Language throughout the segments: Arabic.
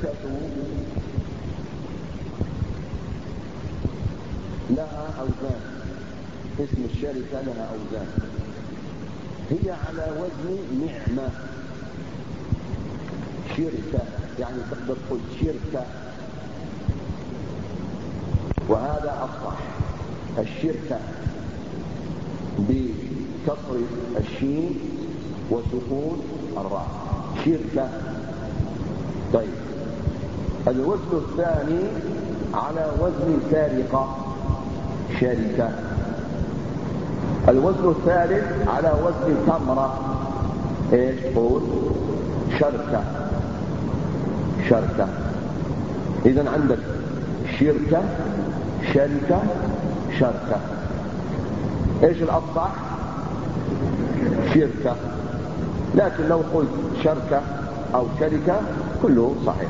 الشركة لها أوزان، اسم الشركة لها أوزان، هي على وزن نعمة. شركة يعني تقدر تقول شركة، وهذا أصح. الشركة بكسر الشين وسكون الراء، شركة. طيب الوزن الثاني على وزن سارقة، شركة. الوزن الثالث على وزن تمرة، ايش قول؟ شركة. شركة. اذا عندك شركة، شركة، شركة. ايش الأصح؟ شركة. لكن لو قلت شركة او شركة كله صحيح.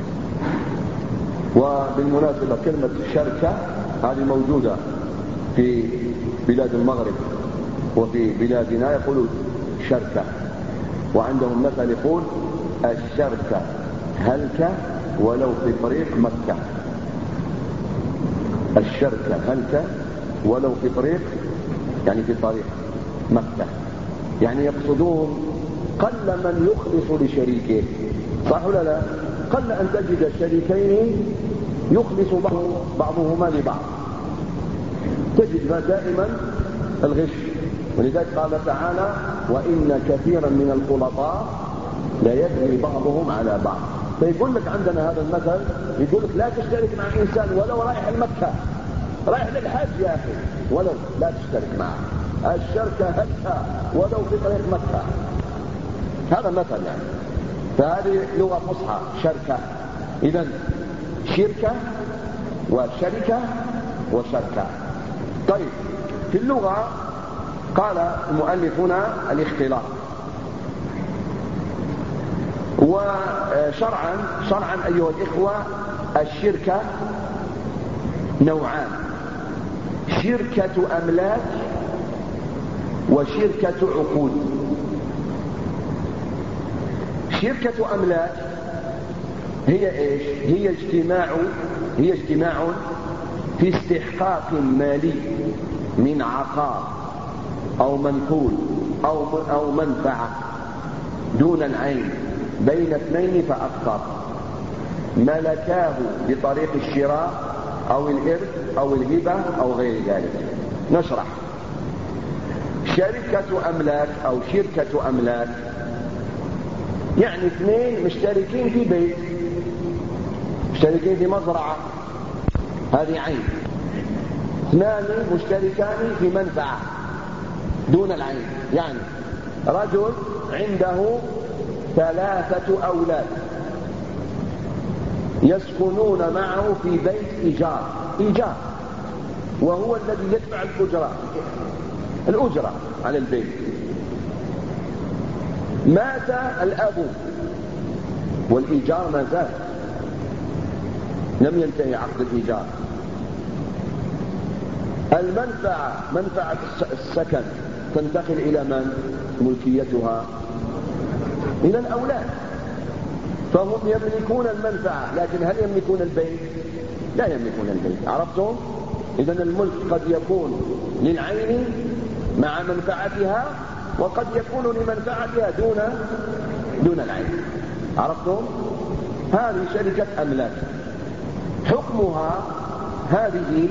وبالمناسبة كلمة شركة هذه موجودة في بلاد المغرب، وفي بلادنا يقولون شركة، وعندهم مثل يقول الشركة هلكة ولو في طريق مكة. الشركة هلكة ولو في طريق، يعني في طريق مكة، يعني يقصدون قل من يخلص لشريكه، صح ولا لا؟ قل أن تجد شريكين يخلص بعضهما لبعض، تجد دائما الغش. ولذلك قال تعالى وإن كثيرا من الخلطاء لا يدري بعضهم على بعض. فيقول لك عندنا هذا المثل، يقول لك لا تشترك مع إنسان ولو رايح المكة، رايح للحج يا أخي، ولو لا تشترك معه. الشركة هلكة ولو في طريق مكة، هذا مثل يعني. فهذه لغة فصحى، شركة. إذن شركة وشركة وشركة. طيب في اللغة قال المؤلف هنا الاختلاط. وشرعا أيها الإخوة الشركة نوعان: شركة أملاك وشركة عقود. شركة أملاك هي إيش؟ هي اجتماع في استحقاق مالي من عقار أو منقول أو منفعة دون العين بين اثنين فأكثر، ملكاه بطريق الشراء أو الإرث أو الهبة أو غير ذلك. نشرح. شركة أملاك أو شركة أملاك يعني اثنين مشتركين في بيت، مشتركين في مزرعة، هذه عين. اثنان مشتركان في منفعة دون العين، يعني رجل عنده 3 أولاد يسكنون معه في بيت إيجار، وهو الذي يدفع الأجرة على البيت. مات الأب والإيجار ما زال، لم ينتهي عقد الإيجار. المنفعة، منفعة السكن، تنتقل إلى من؟ ملكيتها إلى الأولاد، فهم يملكون المنفعة، لكن هل يملكون البيت؟ لا يملكون البيت. عرفتم؟ إذن الملك قد يكون للعين مع منفعتها، وقد يكون لمنفعتها دون العين. عرفتم؟ هذه شركة أملاك. حكمها هذه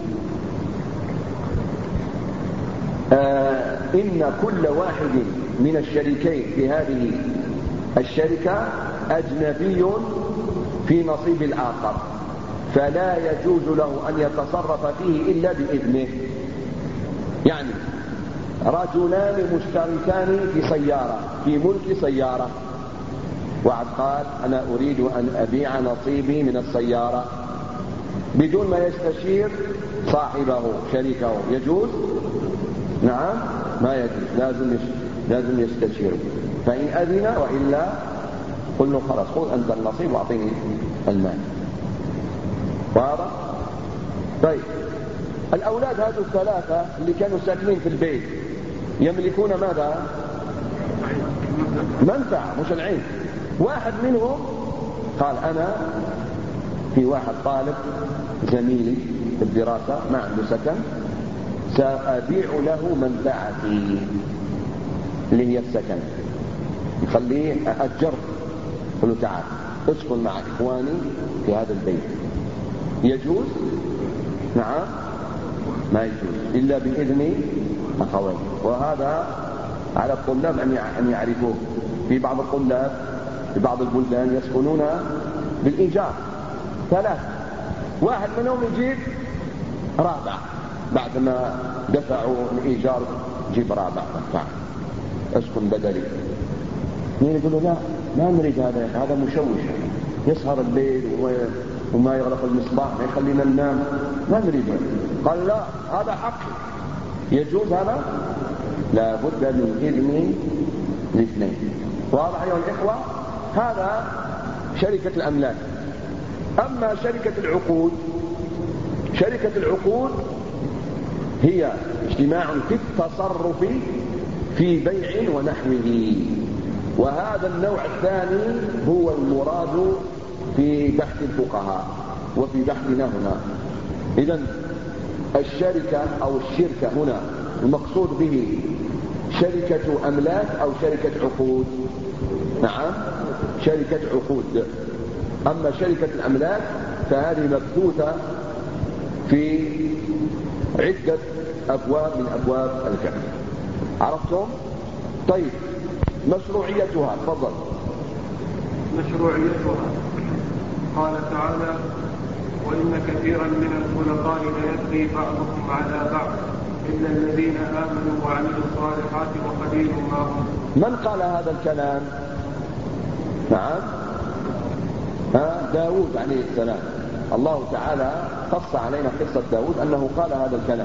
إن كل واحد من الشريكين في هذه الشركة أجنبي في نصيب الآخر، فلا يجوز له أن يتصرف فيه إلا بإذنه. يعني رجلان مشتركان في سيارة، في ملك سيارة، واحد قال أنا أريد أن أبيع نصيبي من السيارة بدون ما يستشير صاحبه شريكه، يجوز؟ نعم ما يجوز، لازم يستشير. فإن أذن وإلا قل له خلاص خذ أنت النصيب وأعطيني المال. واضح؟ طيب الأولاد هذو 3 اللي كانوا ساكنين في البيت يملكون ماذا؟ منفعة مش العين. واحد منهم قال أنا في واحد طالب زميلي في الدراسة ما عنده سكن، سأبيع له منفعتي اللي هي السكن، يخليه أجر، قل له تعال اسكن مع إخواني في هذا البيت. يجوز؟ نعم ما يجوز إلا بإذن أخوين، وهذا على الطلاب أن يعرفوه. في بعض الطلاب في بعض البلدان يسكنون بالإيجار، ثلاث، واحد منهم يجيب رابع بعد ما دفعوا الإيجار، جيب رابع تعال اسكن بدلي. مين يقولوا لا ما نريد هذا مشوش، يسهر الليل وما يغلق المصباح ما يخلينا ننام، ما نريده. قال لا هذا حقي. يجوز هذا؟ لا بد من إذن الاثنين. واضح أيها الإخوة؟ هذا شركة الأملاك. أما شركة العقود، شركة العقود هي اجتماع في التصرف في بيع ونحوه، وهذا النوع الثاني هو المراد في بحث الفقهاء وفي بحثنا هنا. إذن الشركة أو الشركة هنا المقصود به شركة أملاك أو شركة عقود؟ نعم شركة عقود. أما شركة الأملاك فهذه مبثوثة في عدة أبواب من أبواب الفقه. عرفتم؟ طيب مشروعيتها، تفضل. مشروعيتها قال تعالى: وإن كثيرا من الخلطاء ليبغي بعضهم على بعض إلا الذين آمنوا وعملوا الصالحات وقليل ما هم. من قال هذا الكلام؟ نعم داود عليه السلام. الله تعالى قص علينا قصة داود أنه قال هذا الكلام.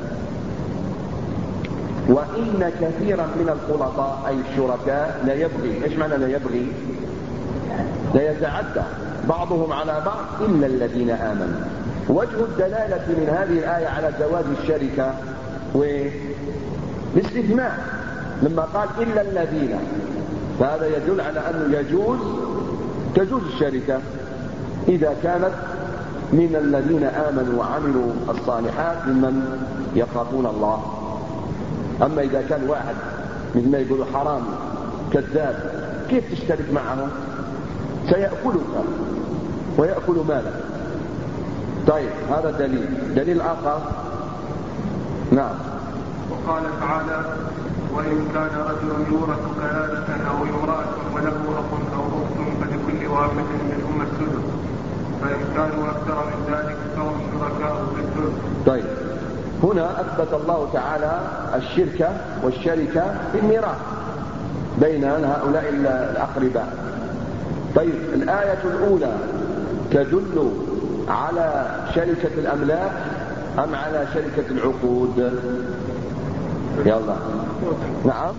وإن كثيرا من الخلطاء أي الشركاء ليبغي. إيش معنى ليبغي؟ ليتعدى بعضهم على بعض إلا الذين آمنوا. وجه الدلالة من هذه الآية على جواز الشركة والاستثناء لما قال إلا الذين، فهذا يدل على أنه تجوز الشركة إذا كانت من الذين آمنوا وعملوا الصالحات ممن يخافون الله. أما إذا كان واحد مثل ما يقولوا حرام كذاب، كيف تشترك معه؟ سيأكلك ويأكل مالك. طيب هذا دليل آخر. نعم. وقال تعالى: وإن كان رجل يورث كلالة أو امرأة وله أخ أو أخت فلكل واحد منهما السدس، فإن كانوا أكثر من ذلك فهم شركاء في الثلث. طيب هنا أثبت الله تعالى الشركة والشركة في الميراث بين هؤلاء الأقرباء. طيب الآية الأولى تدل على شركة الأملاك أم على شركة العقود؟ يلا. نعم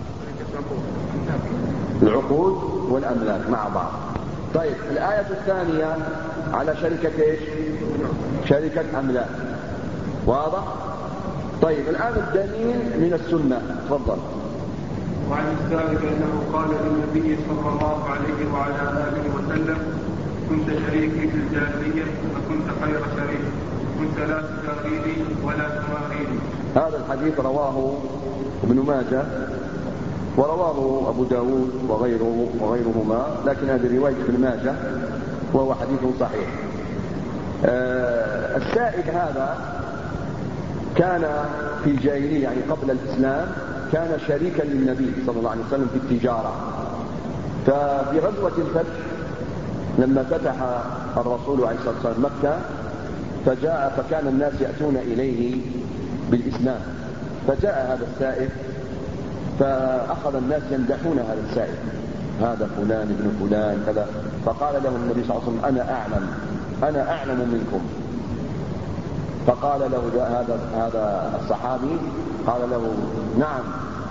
العقود والأملاك مع بعض. طيب الآية الثانية على شركة ايش؟ شركة أملاك. واضح؟ طيب الآن الدليل من السنة، تفضل. وعن الثالث أنه قال للنبي صلى الله عليه وعلى آله وسلم: كنت شريكي في الجاهلية فكنت خير شريك، كنت لا تجاريني ولا تماريني. هذا الحديث رواه ابن ماجه ورواه أبو داود وغيرهما، لكن هذه رواية ابن ماجه وهو حديث صحيح. السائد هذا كان في الجاهلية يعني قبل الإسلام، كان شريكا للنبي صلى الله عليه وسلم في التجارة. ففي غزوة الفتح لما فتح الرسول عليه الصلاة والسلام مكة فكان الناس يأتون إليه بالإسلام، فجاء هذا السائد فأخذ الناس يمدحون هذا السائد، هذا فلان ابن فلان كذا. فقال لهم النبي صلى الله عليه وسلم: أنا أعلم منكم. فقال له هذا الصحابي قال له: نعم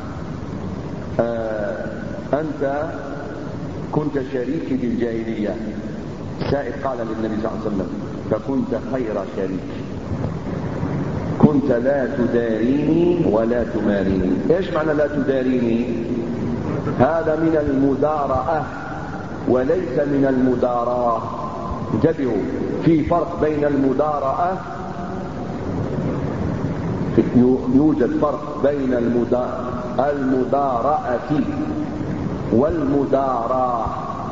أنت كنت شريكي في الجاهلية. السائد قال للنبي صلى الله عليه وسلم: فكنت خير شريك، كنت لا تداريني ولا تماريني. ايش معنى لا تداريني؟ هذا من المدارأة، وليس من المداراة. انتبهوا، في فرق بين المداراة، يوجد فرق بين المداراة والمداراة.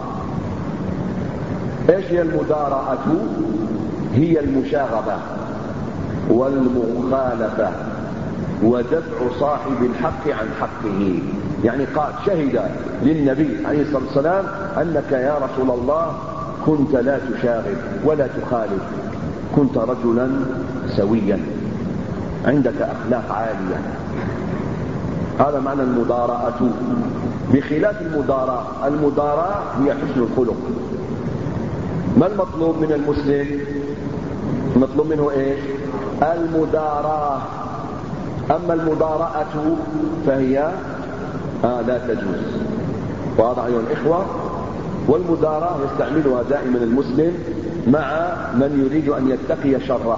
ايش هي المداراة؟ هي المشاغبة والمخالفة ودفع صاحب الحق عن حقه. يعني قال شهد للنبي عليه الصلاة والسلام أنك يا رسول الله كنت لا تشاغب ولا تخالف، كنت رجلا سويا عندك أخلاق عالية. هذا معنى المداراة، بخلاف المداراة هي حسن الخلق. ما المطلوب من المسلم؟ المطلوب منه ايش؟ المداراة. أما المداراة فهي لا تجوز. واضح أيها الإخوة؟ والمداراة يستعملها دائما المسلم مع من يريد أن يتقي شره.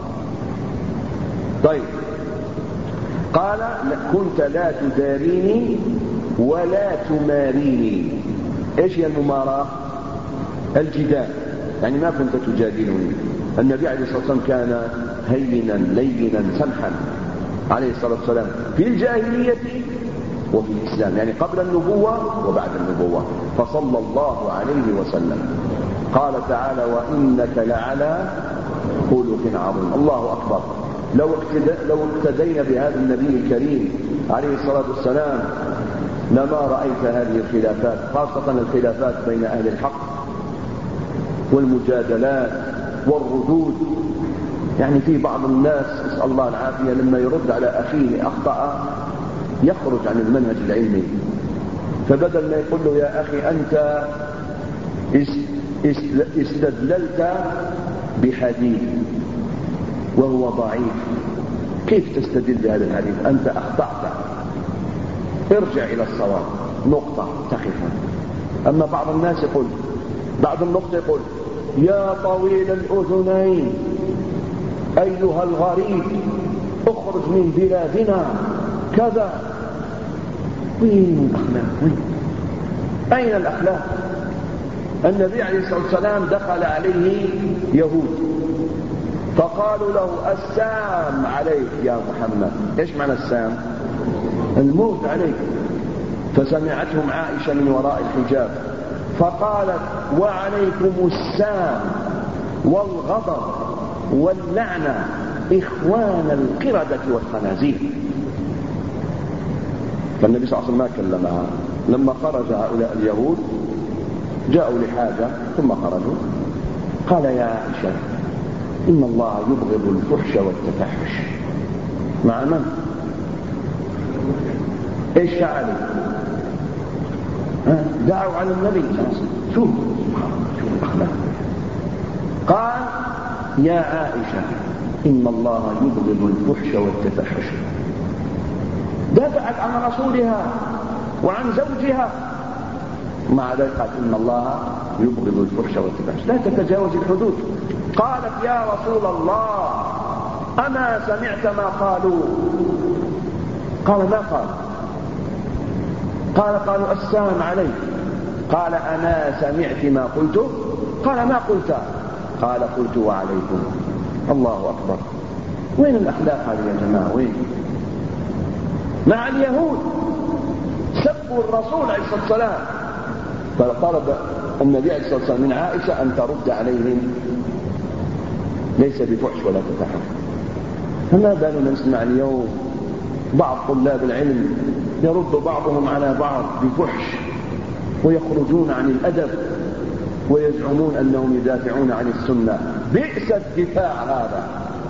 طيب، قال كنت لا تداريني ولا تماريني. ايش هي المماراة؟ الجدال، يعني ما كنت تجادلني. النبي عليه الصلاة والسلام كان هينا لينا سمحا عليه الصلاة والسلام في الجاهلية وفي الإسلام، يعني قبل النبوة وبعد النبوة، فصلى الله عليه وسلم. قال تعالى وإنك لعلى خلق عظيم. الله أكبر. لو اقتدينا بهذا النبي الكريم عليه الصلاة والسلام لما رأيت هذه الخلافات، خاصة الخلافات بين أهل الحق والمجادلات والردود. يعني في بعض الناس نسأل الله العافية لما يرد على أخيه أخطأ يخرج عن المنهج العلمي، فبدل ما يقول له يا أخي أنت استدللت بحديث وهو ضعيف، كيف تستدل بهذا الحديث؟ أنت أخطأت، ارجع إلى الصواب، نقطة تخفى. أما بعض الناس يقول بعض النقطة يقول يا طويل الأذنين أيها الغريب اخرج من بلادنا كذا. وين الأخلاق؟ وين؟ أين الأخلاق؟ النبي عليه الصلاة والسلام دخل عليه يهود فقالوا له السام عليك يا محمد. ايش معنى السام؟ الموت عليك. فسمعتهم عائشة من وراء الحجاب فقالت وعليكم السام والغضب واللعنة إخوان القردة والخنازير. فالنبي صلى الله عليه وسلم ما كلمها. لما خرج هؤلاء اليهود جاءوا لحاجة ثم خرجوا، قال يا عائشة إن الله يبغض الفحش والتفحش. مع من؟ ايش فعلوا؟ دعوا على النبي صلى الله عليه وسلم. شوف الأخلاق. قال يا عائشة إن الله يبغض الفحش والتفحش. دافعت عن رسولها وعن زوجها، مع ذلك قالت إن الله يبغض الفحش والتفحش، لا تتجاوز الحدود. قالت يا رسول الله أما سمعت ما قالوا؟ قال ما قال؟ قالوا السلام عليك. قال أما سمعت ما قلت؟ قال ما قلت؟ قال قلت وعليكم. الله أكبر. وين الأخلاق هذه يا جماعة؟ وين؟ مع اليهود سبوا الرسول عليه الصلاة والسلام، فطلب النبي عليه الصلاة والسلام من عائشة أن ترد عليهم ليس بفحش ولا تفحش. فما بالنا نسمع اليوم بعض طلاب العلم يرد بعضهم على بعض بفحش ويخرجون عن الأدب ويزعمون أنهم يدافعون عن السنة. بئس الدفاع هذا،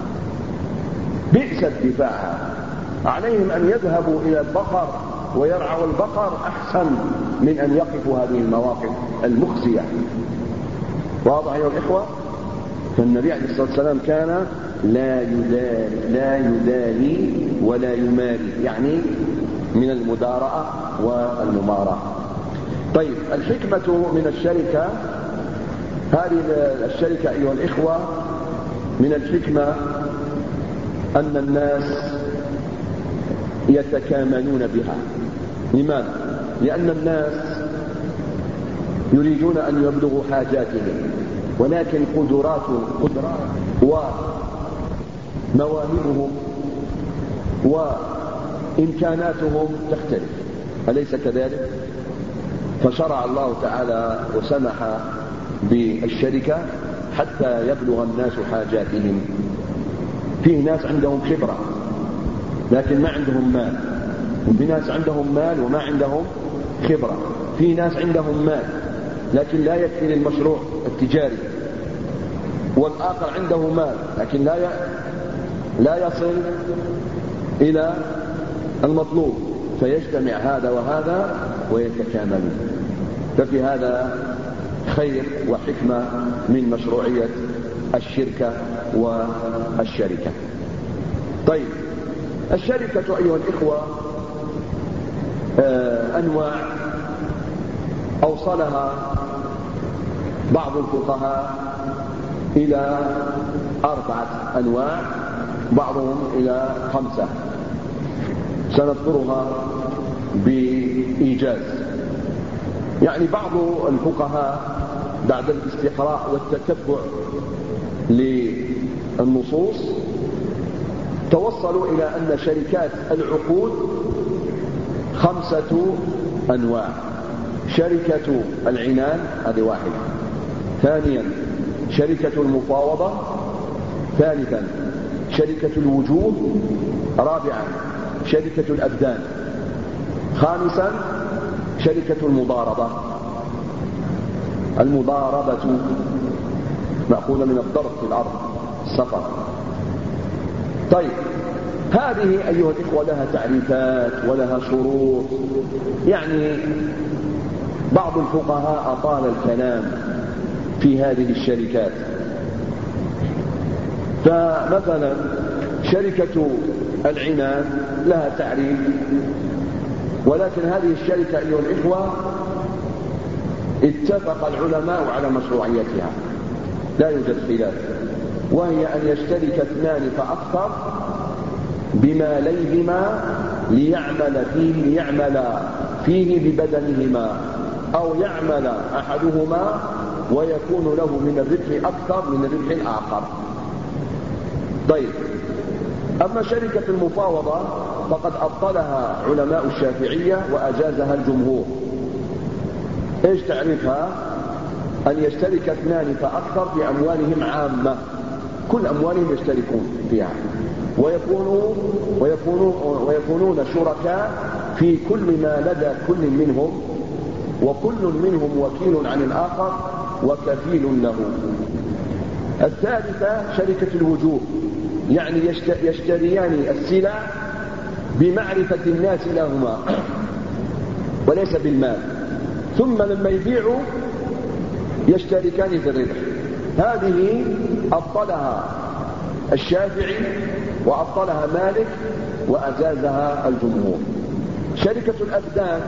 بئس الدفاع هذا. عليهم أن يذهبوا إلى البقر ويرعوا البقر أحسن من أن يقفوا هذه المواقف المخزية. واضح أيها الإخوة؟ فالنبي عليه الصلاة والسلام كان لا يداري ولا يماري، يعني من المداراة والمماراة. طيب، الحكمة من الشركة، هذه الشركة أيها الإخوة من الحكمة أن الناس يتكاملون بها. لماذا؟ لأن الناس يريدون أن يبلغوا حاجاتهم، ولكن قدرات ومواهبهم وإمكاناتهم تختلف، أليس كذلك؟ فشرع الله تعالى وسمح بالشركة حتى يبلغ الناس حاجاتهم. فيه ناس عندهم خبرة لكن ما عندهم مال، وفي ناس عندهم مال وما عندهم خبرة، في ناس عندهم مال لكن لا يكفي للمشروع التجاري، والآخر عنده مال لكن لا يصل إلى المطلوب، فيجتمع هذا وهذا ويتكاملون. ففي هذا خير وحكمة من مشروعية الشركة والشركة. طيب، الشركة أيها الإخوة أنواع أوصلها بعض الفقهاء إلى 4 أنواع، بعضهم إلى 5، سنذكرها بإيجاز. يعني بعض الفقهاء بعد الاستقراء والتتبع للنصوص توصلوا إلى أن شركات العقود 5 أنواع. شركة العنان هذه واحدة، ثانيا شركة المفاوضة، ثالثا شركة الوجوه، رابعا شركة الأبدان، خامسا شركة المضاربة. المضاربة مأخوذة من الضرب في الأرض، السفر. طيب، هذه أيها الإخوة لها تعريفات ولها شروط. يعني بعض الفقهاء أطال الكلام في هذه الشركات. فمثلا شركة العنان لها تعريف، ولكن هذه الشركة أيها الإخوة اتفق العلماء على مشروعيتها، لا يوجد خلاف، وهي أن يشترك 2 فأكثر بماليهما ليعمل فيه ببدنهما، أو يعمل أحدهما ويكون له من الربح أكثر من الربح الآخر. طيب، أما شركة المفاوضة فقد أبطلها علماء الشافعية وأجازها الجمهور. إيش تعريفها؟ أن يشترك 2 فأكثر في أموالهم عامة، كل أموالهم يشتركون فيها، ويكونون شركاء في كل ما لدى كل منهم، وكل منهم وكيل عن الآخر وكفيل له. الثالثة شركة الوجوه، يعني يشتريان السلع بمعرفة الناس لهما وليس بالمال، ثم لما يبيعوا يشتركان في الربح. هذه أبطلها الشافعي وأبطلها مالك وأجازها الجمهور. شركة الأبدان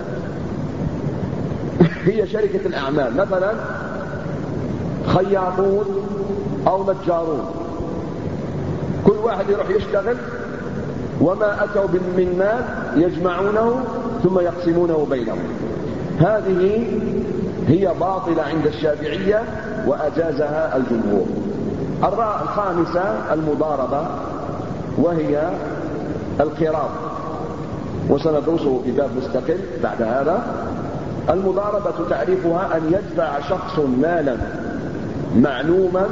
هي شركة الأعمال، مثلا خياطون أو نجارون، كل واحد يروح يشتغل وما أتوا من مال يجمعونه ثم يقسمونه بينهم. هذه هي باطلة عند الشافعية وأجازها الجمهور. الخامسة المضاربة، وهي القراض، وسندرسه في باب مستقل بعد هذا. المضاربة تعريفها أن يدفع شخص مالا معلوما،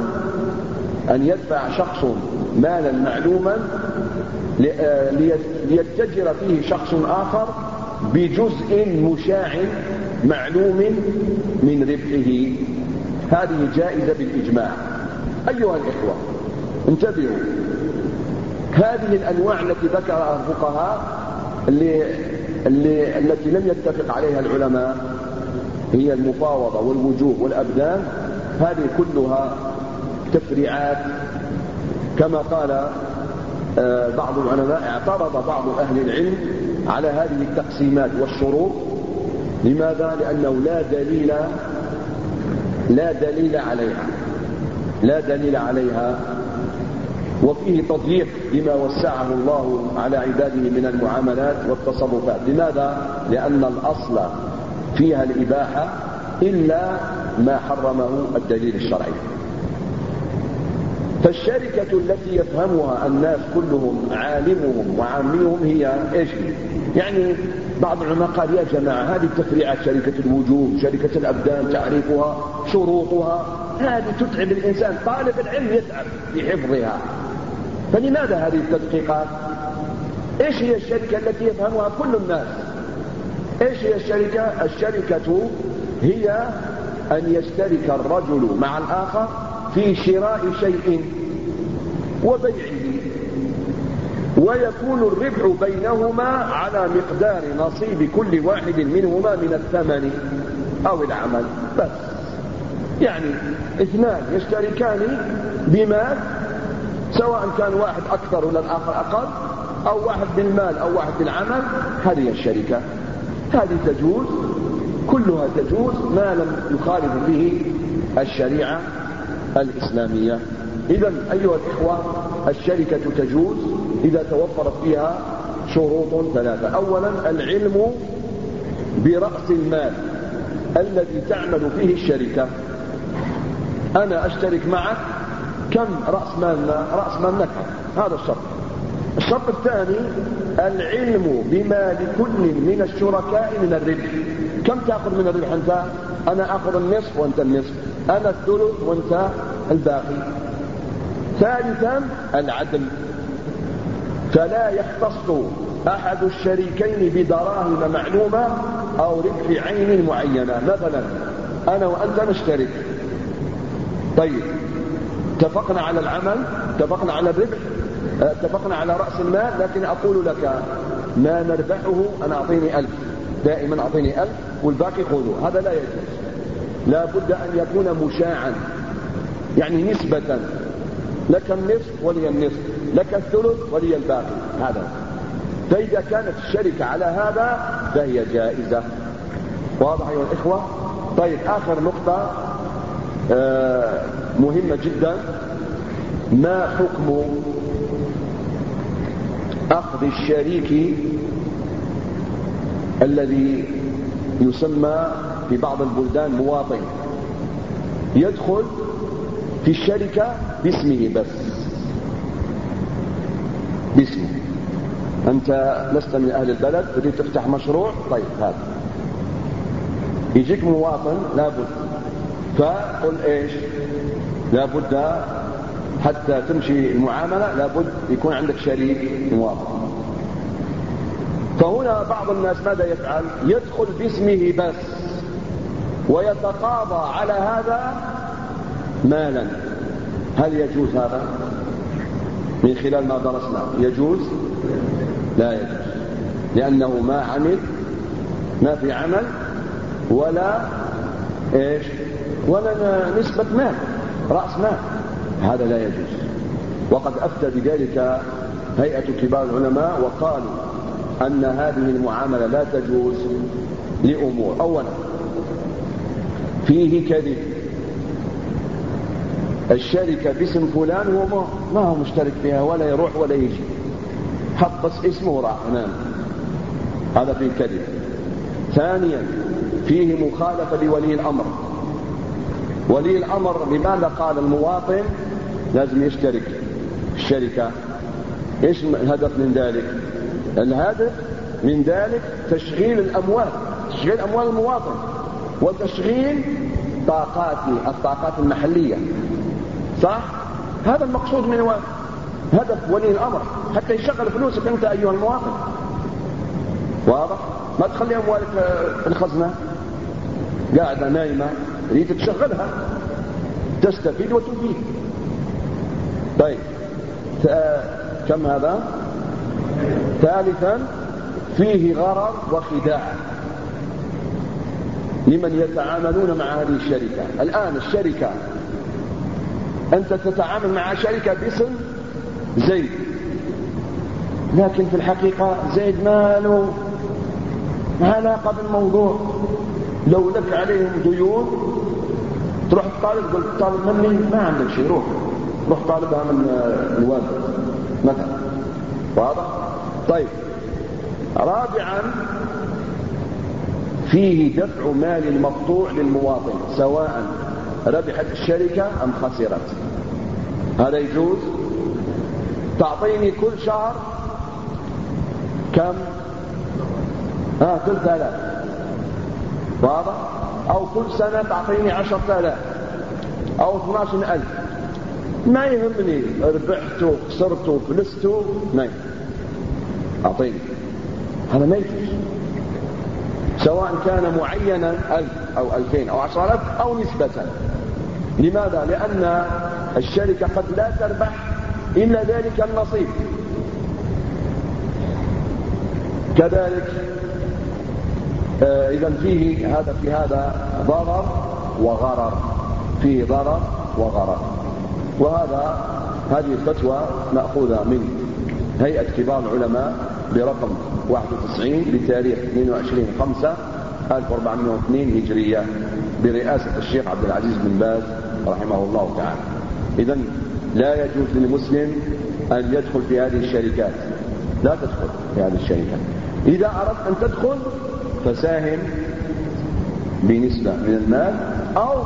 ليتجر فيه شخص آخر بجزء مشاع معلوم من ربحه. هذه جائزة بالإجماع. أيها الإخوة انتبهوا، هذه الأنواع التي ذكرها الفقهاء التي لم يتفق عليها العلماء هي المفاوضة والوجوه والأبدان، هذه كلها تفريعات. كما قال بعض العلماء، اعترض بعض أهل العلم على هذه التقسيمات والشروط. لماذا؟ لأنه لا دليل عليها، وفيه تضييق لما وسعه الله على عباده من المعاملات والتصرفات. لماذا؟ لأن الأصل فيها الإباحة إلا ما حرمه الدليل الشرعي. فالشركة التي يفهمها الناس كلهم عالمهم وعاميهم هي إيش؟ يعني بعض العلماء قال يا جماعة هذه التفريعات، شركة الوجوب، شركة الأبدان، تعريفها، شروطها، هذه تتعب الإنسان، طالب العلم يتعب في حفظها، فلماذا هذه التدقيقات؟ إيش هي الشركة التي يفهمها كل الناس؟ إيش هي الشركة؟ الشركة هي أن يشترك الرجل مع الآخر في شراء شيء وبيعه، ويكون الربح بينهما على مقدار نصيب كل واحد منهما من الثمن أو العمل بس. يعني اثنان يشتركان بمال، سواء كان واحد أكثر ولا الآخر أقل، أو واحد بالمال أو واحد بالعمل، هذه الشركة، هذه تجوز، كلها تجوز ما لم يخالف فيه الشريعة الإسلامية. إذن أيها الإخوة، الشركة تجوز إذا توفرت فيها شروط ثلاثة. أولا العلم برأس المال الذي تعمل فيه الشركة. أنا أشترك معك، كم رأس مالنا؟ رأس مالنا هذا الشرط. الشرط الثاني العلم بما لكل من الشركاء من الربح. كم تأخذ من الربح أنت؟ أنا أخذ النصف وأنت النصف، أنا الثلث وأنت الباقي. ثالثا العدل، فلا يختص أحد الشريكين بدراهم معلومة أو ربح عين معينة. مثلا أنا وأنت نشترك، طيب اتفقنا على العمل، اتفقنا على الربح، اتفقنا على رأس المال، لكن أقول لك ما نربحه أنا أعطيني 1000، دائما أعطيني 1000 والباقي خذوه، هذا لا يجوز. لا بد أن يكون مشاعا، يعني نسبة، لك النصف ولي النصف، لك الثلث ولي الباقي، هذا. فإذا كانت الشركة على هذا فهي جائزة. واضح أيها الإخوة؟ طيب آخر نقطة مهمة جدا، ما حكم أخذ الشريك الذي يسمى في بعض البلدان مواطن، يدخل في الشركة باسمه بس، باسمه. أنت لست من أهل البلد، تريد تفتح مشروع، طيب هذا يجيك مواطن لابد، فقل إيش؟ لابد حتى تمشي المعاملة لابد يكون عندك شريك مواطن. فهنا بعض الناس ماذا يفعل؟ يدخل باسمه بس ويتقاضى على هذا مالا. هل يجوز هذا؟ من خلال ما درسنا يجوز؟ لا يجوز، لأنه ما عمل، ما في عمل ولا إيش، ولا نسبة مال، رأس مال، هذا لا يجوز. وقد أفتى بذلك هيئة كبار العلماء وقالوا أن هذه المعاملة لا تجوز لأمور. أولا فيه كذب، الشركة باسم فلان هو ما هو مشترك فيها ولا يروح ولا يجي، حط بس اسمه وراح نام، هذا فيه كذب. ثانيا فيه مخالفة لولي الأمر. ولي الأمر لماذا قال المواطن لازم يشترك في الشركة؟ إيش الهدف من ذلك؟ الهدف من ذلك تشغيل الأموال، تشغيل أموال المواطن وتشغيل الطاقات المحلية، صح؟ هذا المقصود من هدف ولي الأمر، حتى يشغل فلوسك أنت أيها المواطن. واضح؟ ما تخلي أموالك في الخزنة قاعدة نايمة، تريد تشغلها تستفيد وتفيد. طيب كم هذا؟ ثالثا فيه غرر وخداع لمن يتعاملون مع هذه الشركة. الآن الشركة أنت تتعامل مع شركة باسم زيد، لكن في الحقيقة زيد ما له علاقة بالموضوع. لو لك عليهم ديون تروح تطالب، قلت طالب مني ما عندك شيء، روح طالبها من الوالد مثلا. واضح؟ طيب رابعا فيه دفع مال مقطوع للمواطن سواء ربحت الشركة أم خسرت. هذا يجوز. تعطيني كل شهر كم؟ 3000 واضح؟ أو كل سنة تعطيني 10000 أو 12000. ما يهمني ربحت خسرت فلست، ما أعطيني. هذا ما يجوز، سواء كان معينا 1000 أو 2000 أو 10000 أو نسبة. لماذا؟ لأن الشركة قد لا تربح إلا ذلك النصيب. كذلك إذا في هذا ضرر وغرر، فيه ضرر وغرر. هذه الفتوى مأخوذة من هيئة كبار العلماء برقم 91 بتاريخ 22/5/1402 هجرية برئاسة الشيخ عبد العزيز بن باز رحمه الله تعالى. إذن لا يجوز للمسلم أن يدخل في هذه الشركات، لا تدخل في هذه الشركات. إذا أردت أن تدخل فساهم بنسبة من المال أو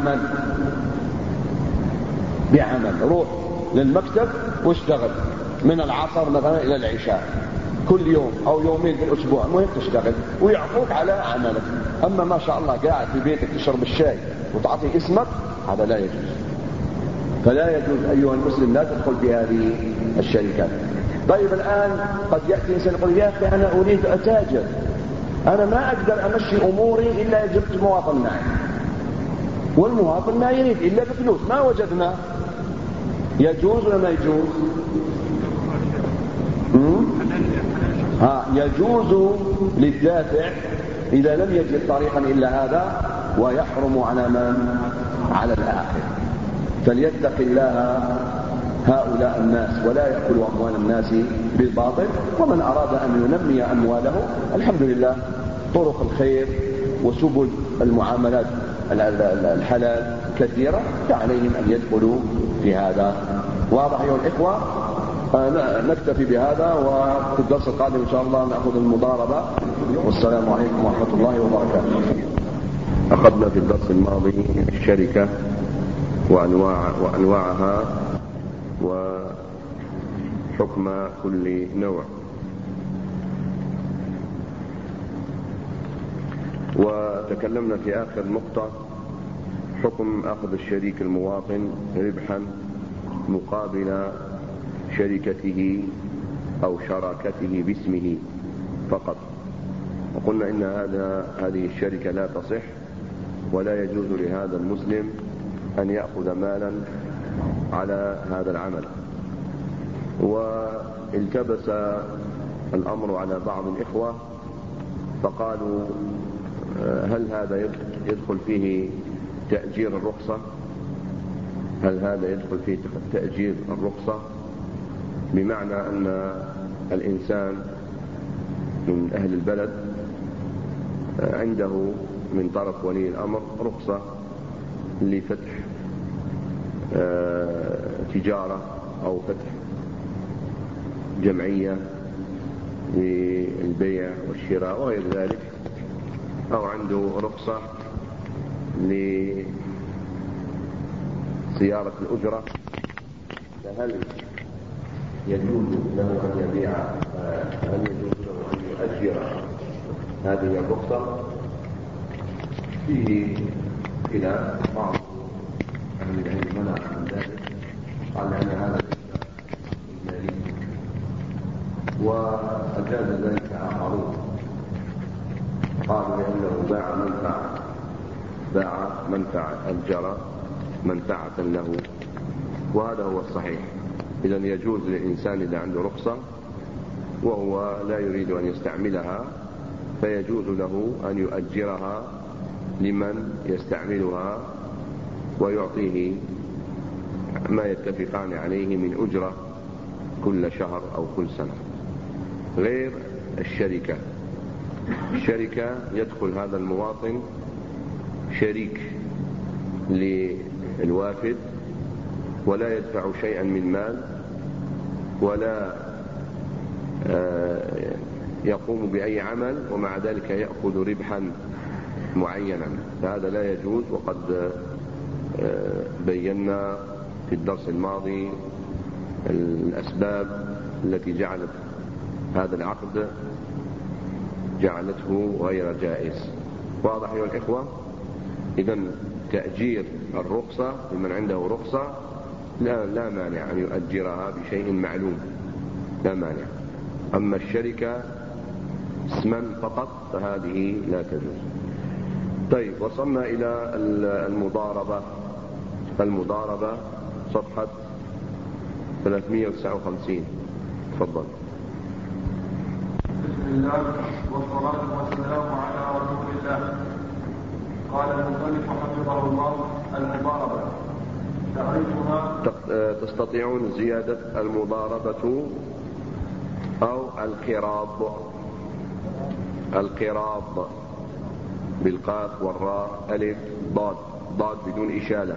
بعمل. روح للمكتب واشتغل من العصر مثلا إلى العشاء كل يوم أو يومين في الأسبوع، المهم تشتغل ويعطوك على عملك. أما ما شاء الله قاعد في بيتك تشرب الشاي وتعطي اسمك، هذا لا يجوز. فلا يجوز أيها المسلم، لا تدخل في هذه الشركات. طيب الآن قد يأتي إنسان يقول يا أخي أنا أريد أتاجر، أنا ما أقدر أمشي أموري إلا جبت مواطن معي، والمواطن ما يريد إلا بفلوس، ما وجدنا. يجوز ولا ما يجوز؟ يجوز للدافع إذا لم يجد طريقا إلا هذا، ويحرم على من؟ على الآخر. فليتق الله هؤلاء الناس ولا يأكلوا أموال الناس بالباطل. ومن أراد أن ينمي أمواله، الحمد لله طرق الخير وسبل المعاملات الحلال كثيرة، فعليهم أن يدخلوا في هذا. واضح أيها الإخوة؟ نكتفي بهذا، وفي الدرس القادم إن شاء الله نأخذ المضاربة. والسلام عليكم ورحمة الله وبركاته. أخذنا في الدرس الماضي الشركة وأنواعها وحكم كل نوع، وتكلمنا في آخر نقطة حكم أخذ الشريك المواطن ربحا مقابل شركته أو شراكته باسمه فقط. وقلنا إن هذه الشركة لا تصح، ولا يجوز لهذا المسلم أن يأخذ مالا على هذا العمل. والتبس الأمر على بعض الإخوة فقالوا هل هذا يدخل فيه تأجير الرخصة؟ هل هذا يدخل فيه تأجير الرخصة؟ بمعنى أن الإنسان من أهل البلد عنده من طرف ولي الأمر رخصة لفتح تجارة أو فتح جمعية للبيع والشراء وغير ذلك، أو عنده رخصة لسيارة الأجرة، فهل يجوز له أن يبيع؟ هل يجوز له أن يؤجر هذه الرخصة؟ فيه خلاف، بعض أهل العلم منع من ذلك، قال أن هذا مالي، وأجاز ذلك آخرون قالوا لأنه باع منفعة الجرى منفعة له، وهذا هو الصحيح. إذن يجوز للإنسان إذا عنده رخصة وهو لا يريد أن يستعملها، فيجوز له أن يؤجرها لمن يستعملها ويعطيه ما يتفقان عليه من أجرة كل شهر أو كل سنة. غير الشركة يدخل هذا المواطن شريك للوافد ولا يدفع شيئا من مال، ولا يقوم بأي عمل، ومع ذلك يأخذ ربحا معينا، هذا لا يجوز. وقد بينا في الدرس الماضي الأسباب التي جعلت هذا العقد جعلته غير جائز. واضح أيها الإخوة؟ إذن تأجير الرخصة لمن عنده رخصة لا مانع أن يؤجرها بشيء معلوم، لا مانع. أما الشركة اسما فقط فهذه لا تجوز. طيب، وصلنا إلى المضاربة صفحة 359. تفضل. بسم الله والصلاة والسلام على رسول الله. قال المصنف حفظه الله: المضاربة تعريفها. تستطيعون زيادة المضاربة أو القراض بالقاف والراء ألف ضاد بدون إشالة.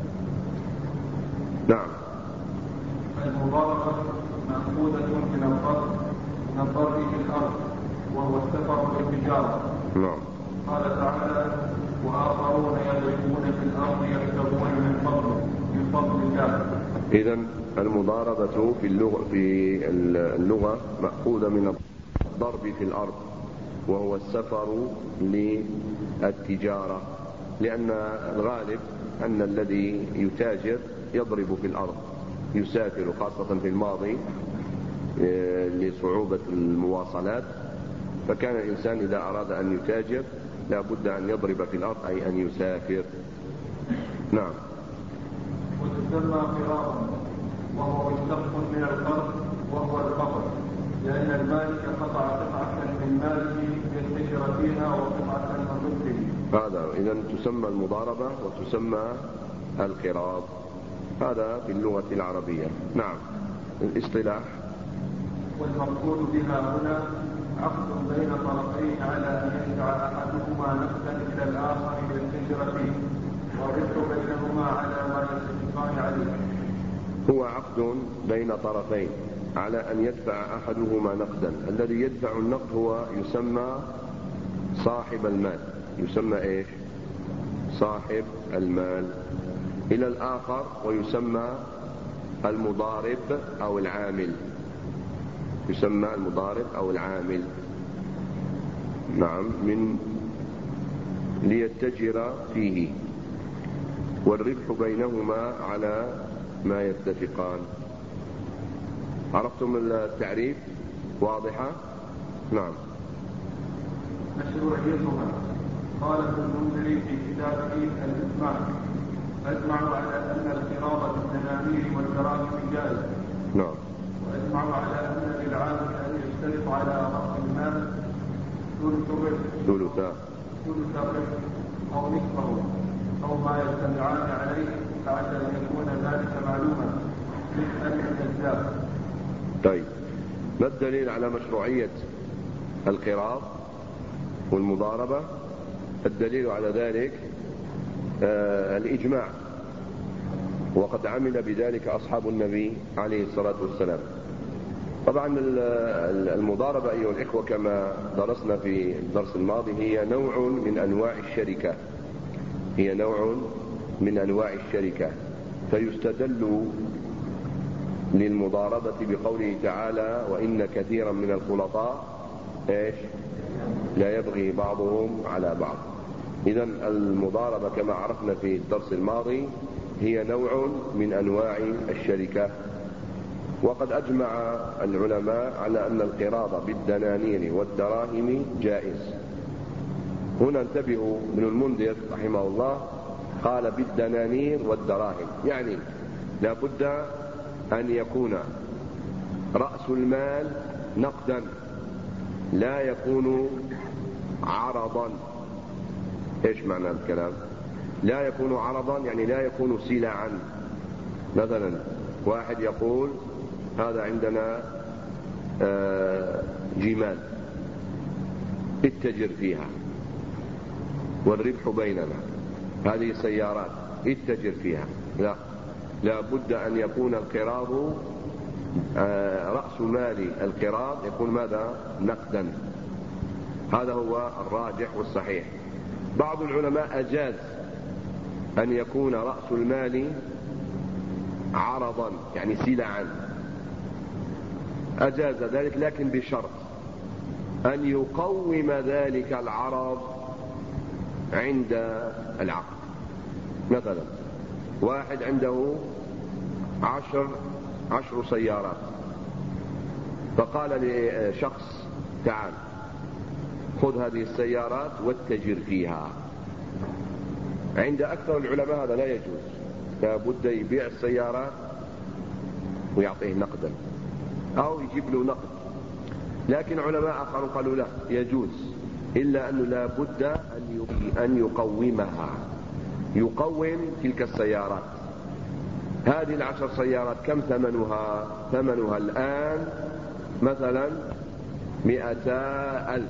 نعم. المضاربة مأخوذة من الضرب في الأرض، وهو السفر والتجارة. نعم. قال تعالى: وآخرون يضربون في الأرض يبتغون من فضل الله. إذن المضاربة في اللغة مأخوذة من الضرب في الأرض، وهو السفر للتجارة، لأن الغالب أن الذي يتاجر يضرب في الأرض، يسافر خاصة في الماضي لصعوبة المواصلات، فكان الإنسان إذا أراد أن يتاجر لا بد أن يضرب في الأرض، أي أن يسافر. نعم. وتسمى قراضا، وهو مشتق من القرض وهو القبض، لأن المالك قطع قطعة من ماله يتجر فيها وقطعة من رزقه. هذا إذن تسمى المضاربة وتسمى القراض، هذا في اللغة العربية. نعم. الاصطلاح: والمقصود بها هنا عقد بين طرفين على أن يدفع أحدهما نقدا إلى الآخر للتجرة فيه، والربح بينهما على ما يتفقان عليه. هو عقد بين طرفين على أن يدفع أحدهما نقدا. الذي يدفع النقد هو يسمى صاحب المال، يسمى إيش؟ صاحب المال، إلى الآخر، ويسمى المضارب أو العامل، يسمى المضارب أو العامل. نعم. من ليتجر فيه، والربح بينهما على ما يتفقان. عرفتم التعريف؟ واضحة؟ نعم. مشروعيتها. قال ابن المنذر في كتابه الإجماع: أجمع على أن القراض بالدنانير والدراهم جائز. نعم. وأجمع على أن للعامل أن يشترط على رأس المال ثلث الربح أو نصفه أو ما يجتمعان عليه، حتى أن يكون ذلك معلوما جزءا من الأجزاء. طيب، ما الدليل على مشروعية القراض والمضاربة؟ الدليل على ذلك الإجماع، وقد عمل بذلك أصحاب النبي عليه الصلاة والسلام. طبعا المضاربة أيها الإخوة كما درسنا في الدرس الماضي هي نوع من أنواع الشركة، فيستدل للمضاربة بقوله تعالى: وإن كثيرا من الخلطاء إيش؟ لا يبغي بعضهم على بعض. إذن المضاربة كما عرفنا في الدرس الماضي هي نوع من أنواع الشركة. وقد أجمع العلماء على أن القراض بالدنانير والدراهم جائز. هنا انتبهوا، ابن المنذر رحمه الله قال بالدنانير والدراهم، يعني لا بد أن يكون رأس المال نقدا، لا يكون عرضا. ايش معنى الكلام؟ لا يكون عرضا يعني لا يكون سلعا. مثلا واحد يقول: هذا عندنا جمال اتجر فيها والربح بيننا، هذه سيارات اتجر فيها. لا بد أن يكون القراض رأس مال القراض يكون ماذا؟ نقدا. هذا هو الراجح والصحيح. بعض العلماء أجاز أن يكون رأس المال عرضا يعني سلعا، أجاز ذلك لكن بشرط أن يقوم ذلك العرض عند العقد. مثلا واحد عنده 10 سيارات، فقال لشخص تعال خذ هذه السيارات واتجر فيها. عند أكثر العلماء هذا لا يجوز، لابد يبيع السيارات ويعطيه نقدا أو يجيب له نقد. لكن علماء آخرون قالوا لا يجوز، إلا أنه لابد أن يقومها، يقوم تلك السيارات. هذه 10 سيارات كم ثمنها؟ ثمنها الآن مثلا 200,000،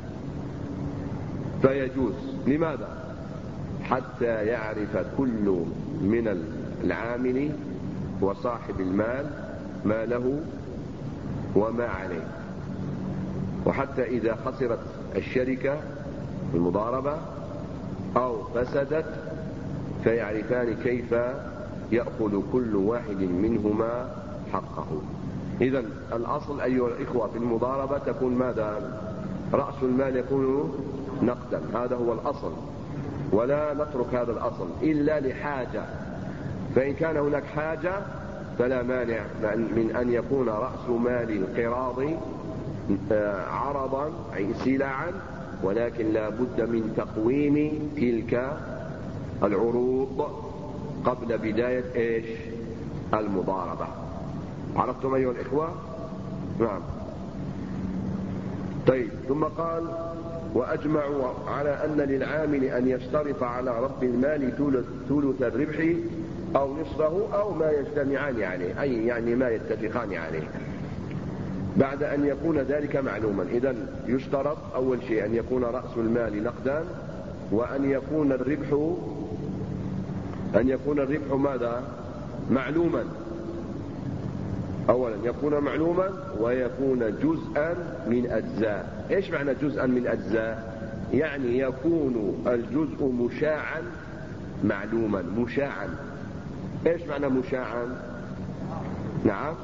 فيجوز. لماذا؟ حتى يعرف كل من العامل وصاحب المال ما له وما عليه، وحتى إذا خسرت الشركة المضاربة أو فسدت فيعرفان كيف يأخذ كل واحد منهما حقه. إذن الأصل أيها الإخوة في المضاربة تكون ماذا؟ رأس المال يكون نقدا، هذا هو الأصل، ولا نترك هذا الأصل إلا لحاجة. فإن كان هناك حاجة فلا مانع من أن يكون رأس مال القراض عرضا أي سلعا، ولكن لا بد من تقويم تلك العروض قبل بداية إيش؟ المضاربة. عرفتم أيها الإخوة؟ نعم. طيب، ثم قال وأجمعوا على أن للعامل أن يشترط على رب المال ثلث الربح أو نصفه أو ما يجتمعان عليه، أي يعني ما يتفقان عليه، بعد أن يكون ذلك معلوما. إذن يشترط أول شيء أن يكون رأس المال نقدا، وأن يكون الربح ماذا؟ معلوما. أولا يكون معلوما ويكون جزءا من أجزاء. إيش معنى جزءا من أجزاء؟ يعني يكون الجزء مشاعا معلوما. مشاعا، إيش معنى مشاعا؟ نعم،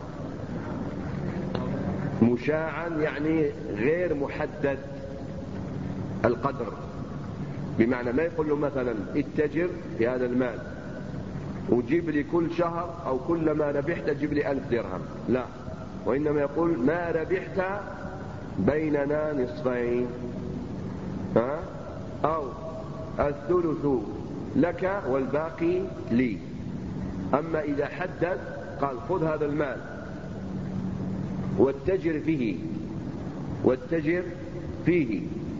مشاعا يعني غير محدد القدر، بمعنى ما يقول له مثلا اتجر في هذا المال وجيب لي كل شهر أو كل ما ربحت جيب لي 1000 درهم، لا، وإنما يقول ما ربحت بيننا نصفين، أو الثلث لك والباقي لي. أما إذا حدد قال خذ هذا المال واتجر فيه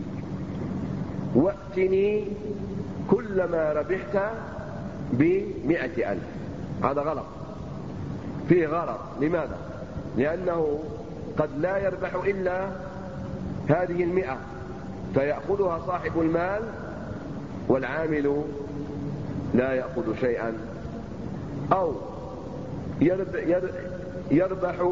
واتني كل ما ربحت ب100,000، هذا غلط، فيه غلط. لماذا؟ لأنه قد لا يربح إلا هذه 100 فيأخذها صاحب المال والعامل لا يأخذ شيئا، أو يربح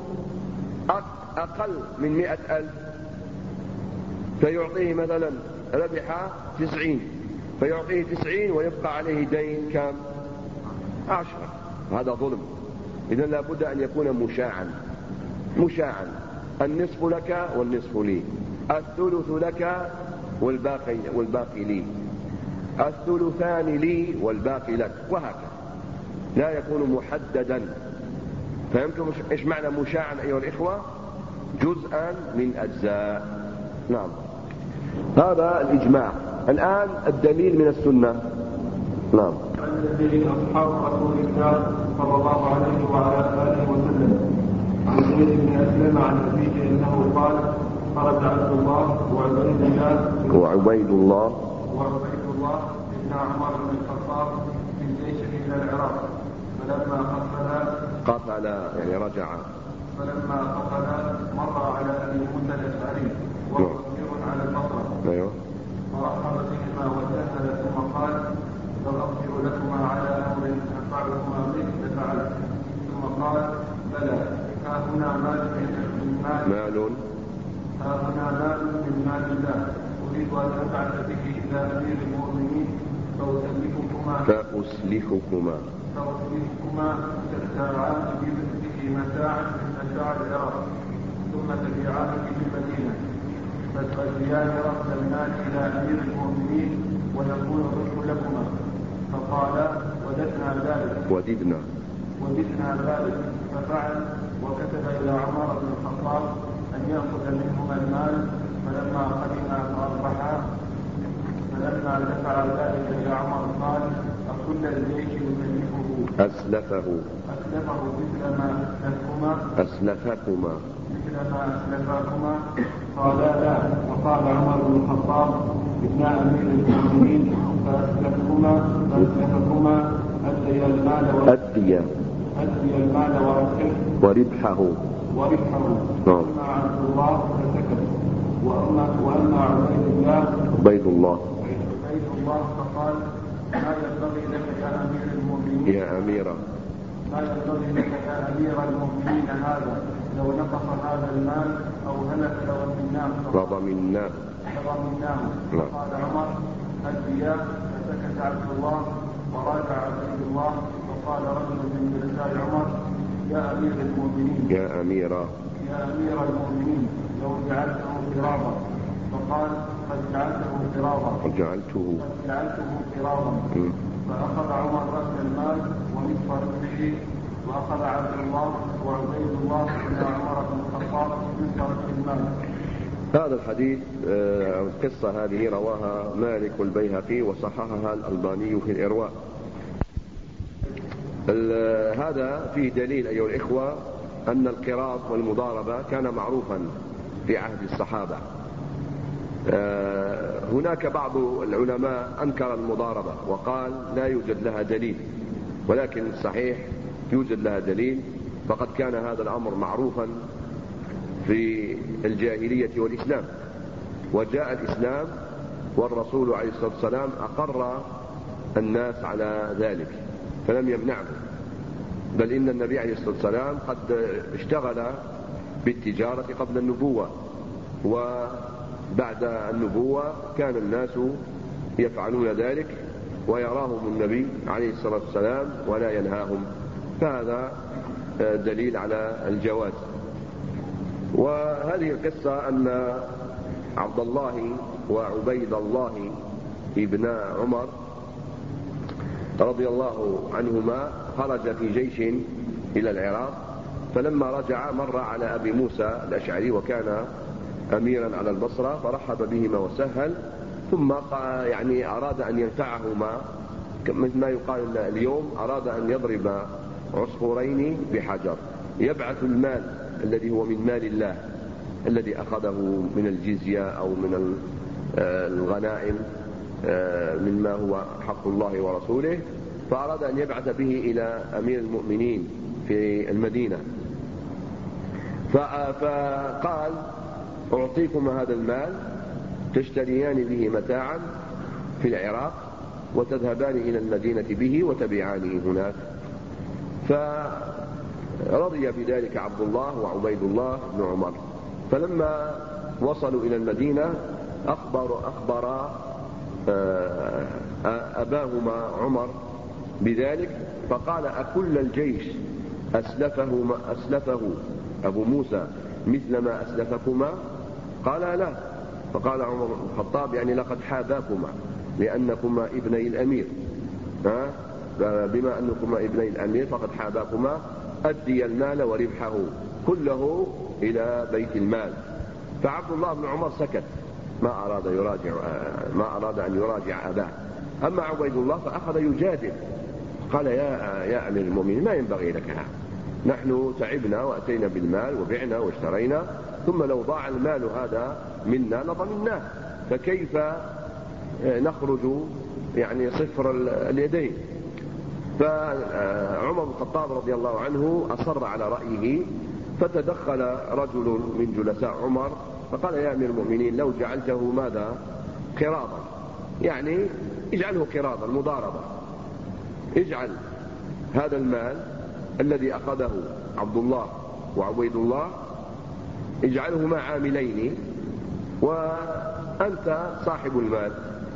أقل من 100,000 فيعطيه مثلا ربح 90 فيعطيه 90 ويبقى عليه دين كم؟ 10، هذا ظلم. إذن لابد أن يكون مشاعا، النصف لك والنصف لي، الثلث لك والباقي لي، الثلثان لي والباقي لك، وهكذا. لا يكون محددا. فهمتم إيش معنى مشاعا أيها الإخوة؟ جزءا من أجزاء. نعم، هذا الإجماع. الآن الدليل من السنة. نعم. الذي أصحاب رسول الله صلى الله عليه وعلى آله وسلم عن زيد بن أسلم عن أبيه أنه قال خرج عبد الله وعبيد الله ابن عمر بن الخطاب في الجيش إلى العراق، فلما قفل يعني رجع، مر على أبي موسى الأشعري وهو أمير على البصرة، فرحب بهما وسهل، ثم قال لو أخبر لكما على أمر أنفعكما به لفعلت. ثم قال بلى، ها هنا مال من مال الله أريد أن أبعث به إلى أمير المؤمنين فأسلفكما تبتاعان به متاعا من متاع العراق ثم تبيعان به المدينة فتؤديان رأس المال إلى أمير المؤمنين ويكون الربح لكما. فقال وددنا ذلك ففعل وكتب إلى عمر بن الخطاب أن يأخذ منهما المال فلما قدم فأربحا. فلما دفع ذلك إلى عمر قال أكل الجيش يكلفه أسلفه مثل ما أسلفكما قال لا. وقال عمر بن الخطاب ابن أمير المؤمنين فأسلفكما أدي المال وربحه. أما عبد الله فسكت. وأما عبيد الله فقال ما ينبغي لك يا أمير المؤمنين هذا لو نقص هذا المال أو هلك لضمناه. قال عمر أديا. فسكت عبد الله وراجع عبد الله. وقال رجل من جلساء عمر يا أمير المؤمنين لو جعلته قراضا. فقال قد جعلته قراضا. فأخذ عمر رأس المال ونصف ربحه وأخذ عبد الله وعبيد الله إلى عمر بن الخطاب نصف ربح المال. هذا الحديث القصة هذه رواها مالك والبيهقي وصححها الألباني في الإرواء. هذا فيه دليل أيها الإخوة أن القراض والمضاربة كان معروفا في عهد الصحابة. هناك بعض العلماء أنكر المضاربة وقال لا يوجد لها دليل، ولكن الصحيح يوجد لها دليل، فقد كان هذا الأمر معروفا في الجاهلية والإسلام، وجاء الإسلام والرسول عليه الصلاة والسلام أقر الناس على ذلك فلم يمنعه، بل إن النبي عليه الصلاة والسلام قد اشتغل بالتجارة قبل النبوة، وبعد النبوة كان الناس يفعلون ذلك ويراهم النبي عليه الصلاة والسلام ولا ينهاهم، فهذا دليل على الجواز. وهذه القصة أن عبد الله وعبيد الله ابن عمر رضي الله عنهما خرج في جيش إلى العراق، فلما رجع مر على أبي موسى الأشعري وكان أميرا على البصرة، فرحب بهما وسهل، ثم أراد أن ينفعهما مثل ما يقال اليوم، أراد أن يضرب عصفورين بحجر، يبعث المال الذي هو من مال الله الذي أخذه من الجزية أو من الغنائم مما هو حق الله ورسوله، فأراد أن يبعث به إلى أمير المؤمنين في المدينة، فقال أعطيكم هذا المال تشتريان به متاعا في العراق وتذهبان إلى المدينة به وتبيعانه هناك. فرضي بذلك عبد الله وعبيد الله بن عمر. فلما وصلوا إلى المدينة أخبر أباهما عمر بذلك، فقال أكل الجيش أسلفه أبو موسى مثل ما أسلفكما؟ قال لا. فقال عمر بن الخطاب لقد حاباكما لأنكما ابني الأمير، بما أنكما ابني الأمير فقد حاباكما، أدي المال وربحه كله إلى بيت المال. فعبد الله بن عمر سكت، ما أراد أن يراجع أباه. أما عبيد الله فأخذ يجادل، قال يا أمير المؤمنين ما ينبغي لك هذا، نحن تعبنا وأتينا بالمال وبعنا واشترينا، ثم لو ضاع المال هذا منا لضمناه، فكيف نخرج صفر اليدين؟ فعمر بن الخطاب رضي الله عنه أصر على رأيه، فتدخل رجل من جلساء عمر فقال يا أمير المؤمنين لو جعلته ماذا؟ قراضا، اجعله قراضا مضاربة، اجعل هذا المال الذي أخذه عبد الله وعبيد الله اجعلهما عاملين أنت صاحب المال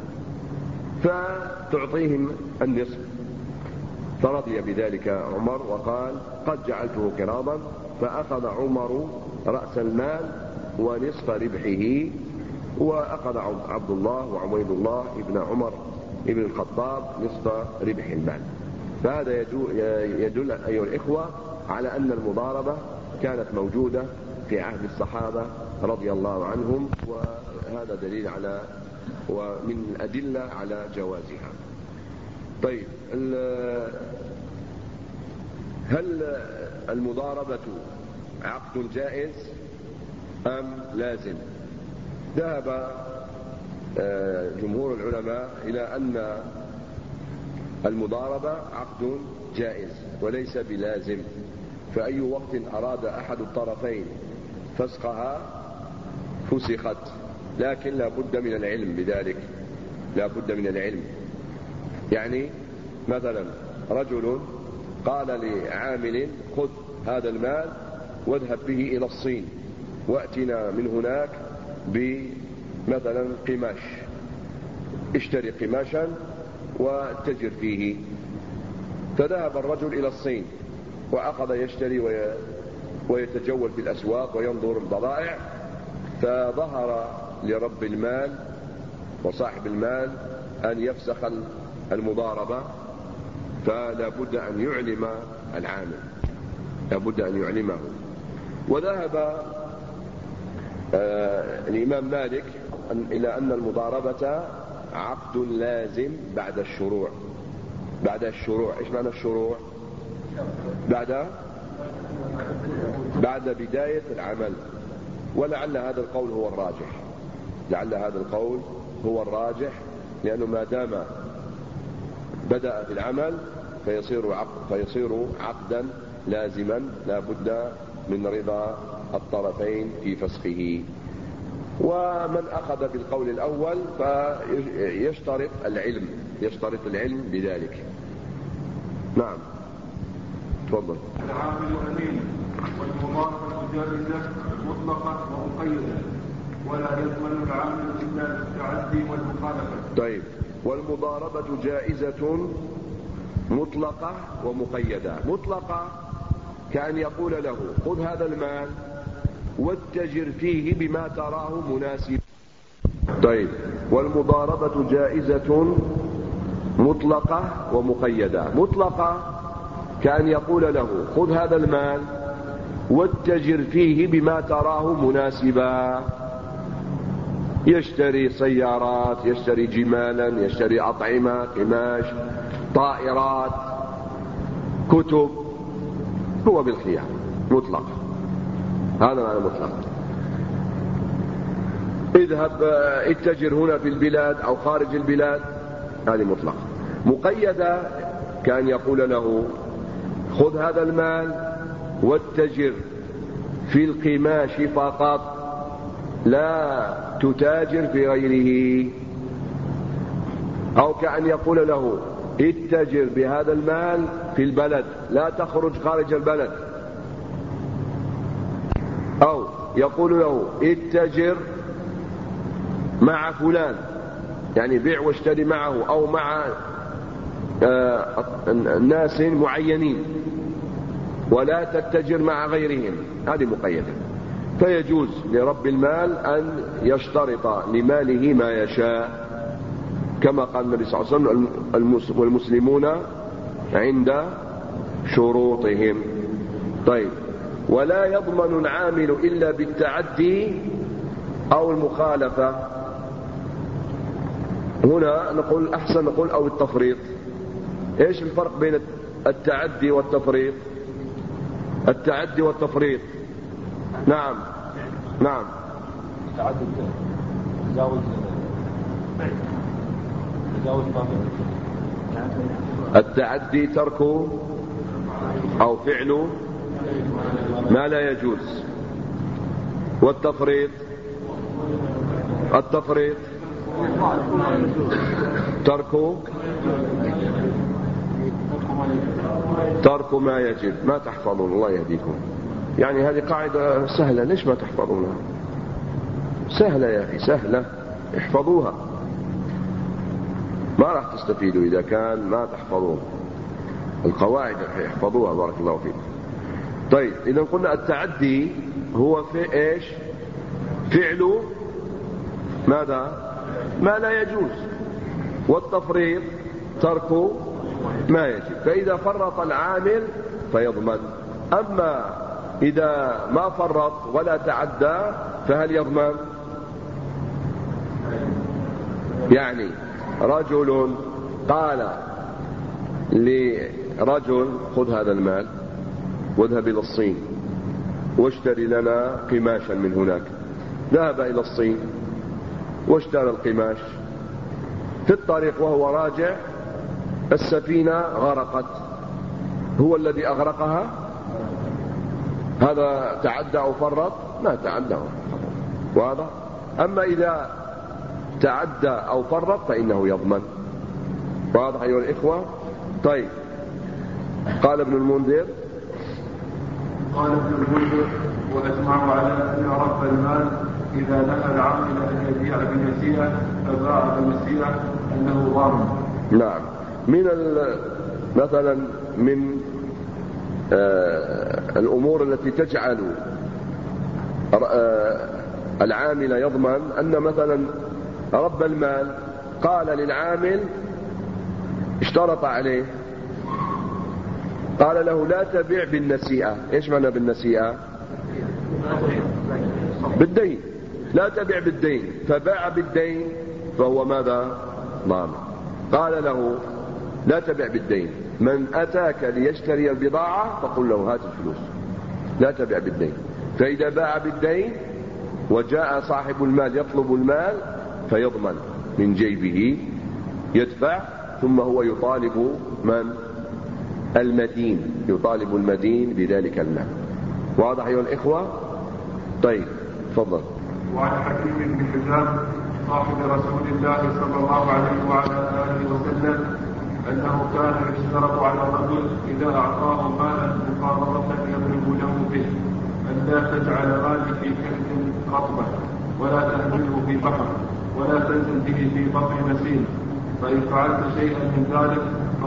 فتعطيهم النصف. فرضي بذلك عمر وقال قد جعلته قراضا، فأخذ عمر رأس المال ونصف ربحه، وأخذ عبد الله وعبيد الله ابن عمر ابن الخطاب نصف ربح المال. فهذا يدل أيها الإخوة على أن المضاربة كانت موجودة في عهد الصحابة رضي الله عنهم، وهذا دليل على ومن الأدلة على جوازها. طيب، هل المضاربة عقد جائز أم لازم؟ ذهب جمهور العلماء إلى أن المضاربة عقد جائز وليس بلازم، فأي وقت أراد أحد الطرفين فسخها فسخت، لكن لا بد من العلم بذلك، لا بد من العلم. يعني مثلا رجل قال لعامل خذ هذا المال واذهب به إلى الصين وأتنا من هناك بمثلا قماش، اشتري قماشا واتجر فيه. فذهب الرجل إلى الصين وأخذ يشتري ويتجول في الأسواق وينظر البضائع، فظهر لرب المال وصاحب المال أن يفسخ المضاربة، فلا بد أن يعلم العامل، لا بد أن يعلمه. وذهب الإمام مالك إلى أن المضاربة عقد لازم بعد الشروع. بعد الشروع، إيش معنى الشروع؟ بعد بداية العمل. ولعل هذا القول هو الراجح، لعل هذا القول هو الراجح، لأنه ما دام بدأ في العمل فيصير عقدا لازما، لا بد من رضا الطرفين في فسخه. ومن أخذ بالقول الأول فيشترط العلم، يشترط العلم بذلك. نعم، تفضل. العامل أمين، والمضاربة جائزة مطلقة ومقيدة، ولا يضمن العامل إلا التعدي والمخالفة. طيب، والمضاربة جائزة مطلقة ومقيدة. مطلقة كأن يقول له خذ هذا المال واتجر فيه بما تراه مناسب. طيب، والمضاربة جائزة مطلقة ومقيدة. مطلقة كأن يقول له خذ هذا المال واتجر فيه بما تراه مناسبا، يشتري سيارات، يشتري جمالا، يشتري أطعمة، قماش، طائرات، كتب، هو بالخيار. مطلق، هذا معنى مطلق. اذهب اتجر هنا في البلاد أو خارج البلاد، هذه مطلق. مقيدة كان يقول له خذ هذا المال واتجر في القماش فقط، لا تتاجر في غيره. أو كأن يقول له اتجر بهذا المال في البلد، لا تخرج خارج البلد. أو يقول له اتجر مع فلان، يعني بيع واشتري معه أو مع ناس معينين، ولا تتجر مع غيرهم، هذه مقيدة. فيجوز لرب المال أن يشترط لماله ما يشاء، كما قال النبي صلى الله عليه وسلم والمسلمون عند شروطهم. طيب، ولا يضمن العامل إلا بالتعدي أو المخالفة. هنا نقول أحسن نقول أو التفريط. إيش الفرق بين التعدي والتفريط؟ التعدي والتفريط، نعم نعم. التعدي ترك أو فعل ما لا يجوز، والتفريط ترك ما يجب. ما تحفظون، الله يهديكم. يعني هذه قاعدة سهلة، ليش ما تحفظونها؟ سهلة يا أخي، سهلة. احفظوها، ما راح تستفيدوا إذا كان ما تحفظون القواعد، احفظوها بارك الله فيكم. طيب إذا قلنا التعدي هو في إيش؟ فعل ماذا؟ ما لا يجوز، والتفريط ترك ما يجب. فإذا فرط العامل فيضمن، أما إذا ما فرط ولا تعدى فهل يضمن؟ يعني رجل قال لرجل خذ هذا المال واذهب إلى الصين واشتري لنا قماشا من هناك. ذهب إلى الصين واشترى القماش، في الطريق وهو راجع السفينة غرقت، هو الذي أغرقها، هذا تعدى أو فرط؟ ما تعدى أو فرط، واضح؟ أما إذا تعدى أو فرط فإنه يضمن، واضح أيها الإخوة؟ طيب قال ابن المنذر وأجمعوا على أن رب المال إذا نهى العامل أن يبيع بنسيئة فباع بنسيئة أنه ضامن. نعم، مثلا من الأمور التي تجعل العامل يضمن أن مثلا رب المال قال للعامل، اشترط عليه، قال له لا تبيع بالنسيئة. ايش معنى بالنسيئة؟ بالدين، لا تبيع بالدين، فباع بالدين فهو ماذا؟ ضامن. قال له لا تبيع بالدين، من أتاك ليشتري البضاعة فقل له هات الفلوس، لا تبيع بالدين. فإذا باع بالدين وجاء صاحب المال يطلب المال فيضمن من جيبه، يدفع، ثم هو يطالب من؟ المدين، يطالب المدين بذلك المال. واضح أيها الإخوة؟ طيب تفضل. وعن حكيم بن حزام صاحب رسول الله صلى الله عليه وعلى آله وسلم أنه كان يشترط على الرجل إذا أعطاه مالا مقارضة يضرب له به أن لا تجعل مالي في كنز رطبة ولا تهمله في بحر ولا تنزل به في بطن مسيل، فإن فعلت شيئا من ذلك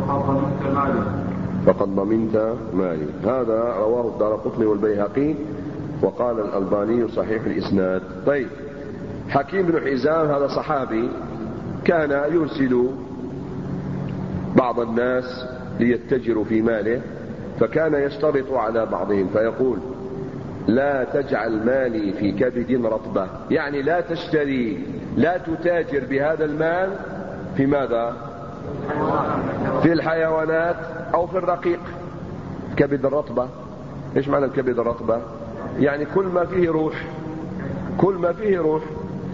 فقد ضمنت مالي. هذا رواه الدارقطني والبيهقي وقال الألباني صحيح الإسناد. طيب حكيم بن حزام هذا صحابي كان يرسل بعض الناس ليتجروا في ماله، فكان يشترط على بعضهم فيقول لا تجعل مالي في كبد رطبة، يعني لا تشتري، لا تتاجر بهذا المال في ماذا؟ في الحيوانات أو في الرقيق. كبد الرطبة، إيش معنى الكبد الرطبة؟ يعني كل ما فيه روح، كل ما فيه روح.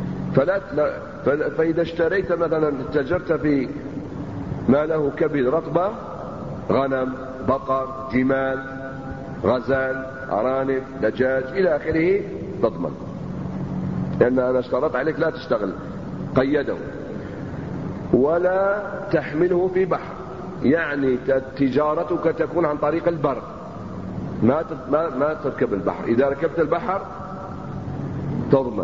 فإذا اشتريت مثلا تجرت في ما له كبد رطبة، غنم، بقر، جمال، غزال، أرانب، دجاج إلى آخره، تضمن، لأن أنا اشترط عليك لا تشتغل، قيده. ولا تحمله في بحر، يعني تجارتك تكون عن طريق البر، ما تركب البحر. إذا ركبت البحر تضمن.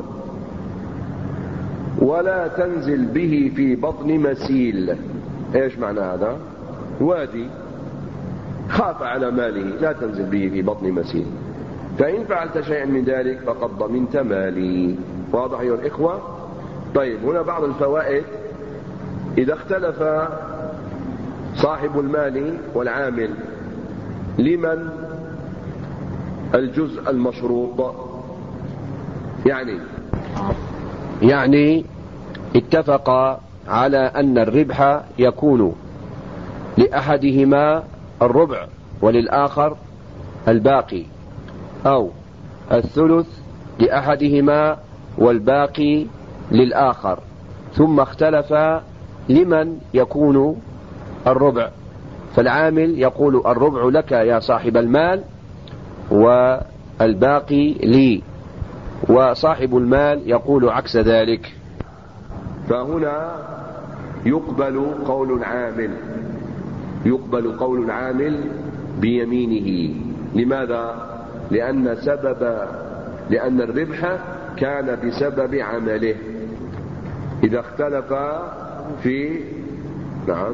ولا تنزل به في بطن مسيل. ايش معنى هذا؟ وادي خاف على ماله، لا تنزل به في بطن مسيل، فإن فعلت شيئا من ذلك فقد ضمنت مالي. واضح أيها الإخوة؟ طيب هنا بعض الفوائد. إذا اختلف صاحب المال والعامل لمن الجزء المشروط، يعني اتفق على أن الربح يكون لأحدهما الربع وللآخر الباقي، أو الثلث لأحدهما والباقي للآخر، ثم اختلف لمن يكون الربع، فالعامل يقول الربع لك يا صاحب المال والباقي لي، وصاحب المال يقول عكس ذلك. فهنا يقبل قول العامل بيمينه. لماذا؟ لأن الربح كان بسبب عمله، إذا اختلف في نعم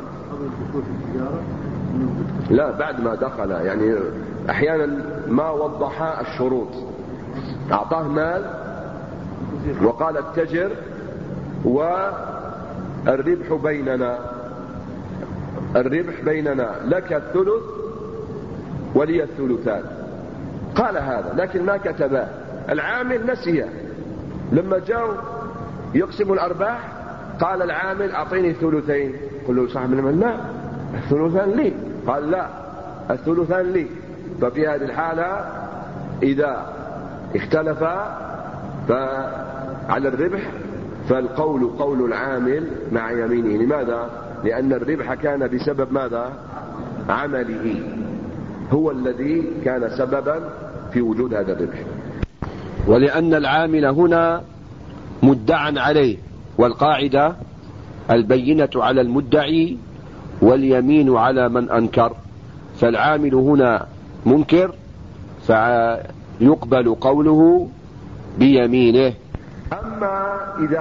لا بعد ما دخل، يعني أحيانا ما وضح الشروط، أعطاه مال وقال اتجر والربح بيننا لك الثلث ولي الثلثان، قال هذا لكن ما كتبه. العامل نسيه، لما جاءوا يقسم الأرباح قال العامل أعطيني ثلثين، قل له صاحب المال لا الثلثان لي، قال لا الثلثان لي. ففي هذه الحالة إذا اختلف فعلى الربح فالقول قول العامل مع يمينه. لماذا؟ لأن الربح كان بسبب ماذا؟ عمله، هو الذي كان سببا في وجود هذا الربح، ولأن العامل هنا مدعى عليه، والقاعدة البينة على المدعي واليمين على من أنكر، فالعامل هنا منكر فيقبل قوله بيمينه. أما إذا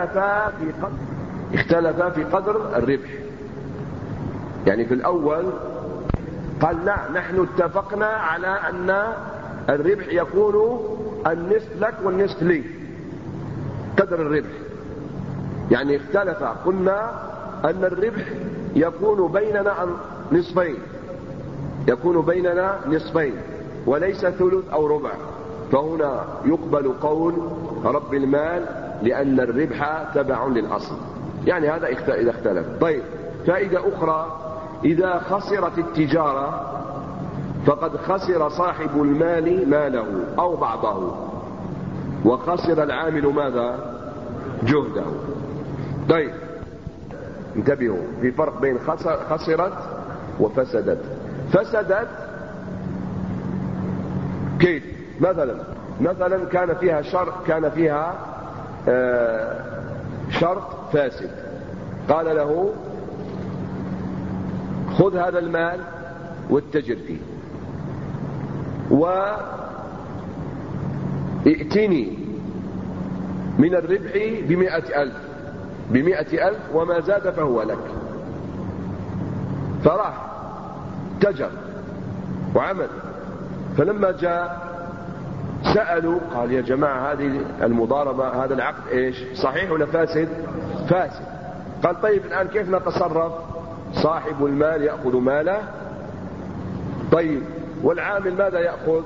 اختلف في قدر الربح، يعني في الأول قال لا نحن اتفقنا على أن الربح يكون النصف لك والنصف لي، قدر الربح يعني اختلف، قلنا أن الربح يكون بيننا نصفين وليس ثلث أو ربع، فهنا يقبل قول رب المال لأن الربح تبع للأصل، يعني هذا إذا اختلف. طيب فائدة أخرى، إذا خسرت التجارة فقد خسر صاحب المال ماله أو بعضه، وخسر العامل ماذا؟ جهده. طيب انتبهوا، في فرق بين خسرت وفسدت. فسدت كيف؟ مثلا كان فيها شرط فاسد، قال له خذ هذا المال واتجر فيه وائتني من الربح ب100,000 وما زاد فهو لك. فراح تجر وعمل، فلما جاء سألوا قال يا جماعة هذه المضاربة هذا العقد ايش؟ صحيح ولا فاسد؟ فاسد. قال طيب الآن كيف نتصرف؟ صاحب المال يأخذ ماله، طيب والعامل ماذا يأخذ؟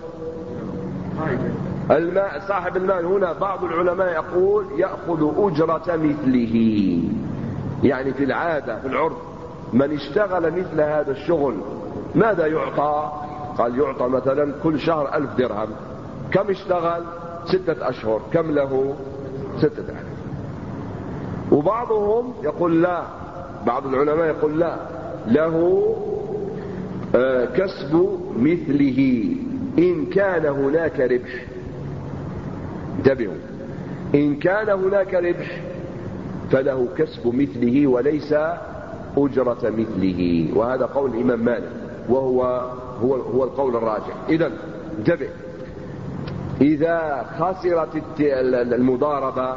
صاحب المال هنا بعض العلماء يقول يأخذ أجرة مثله، يعني في العادة في العرف من اشتغل مثل هذا الشغل ماذا يعطى؟ قال يعطى مثلا كل شهر 1000 درهم. كم اشتغل؟ 6 أشهر، كم له؟ 6,000. وبعضهم يقول لا، بعض العلماء يقول لا، له كسب مثله إن كان هناك ربح. انتبهوا، إن كان هناك ربح فله كسب مثله وليس أجرة مثله، وهذا قول الإمام مالك وهو القول الراجح. إذن انتبه، إذا خسرت المضاربة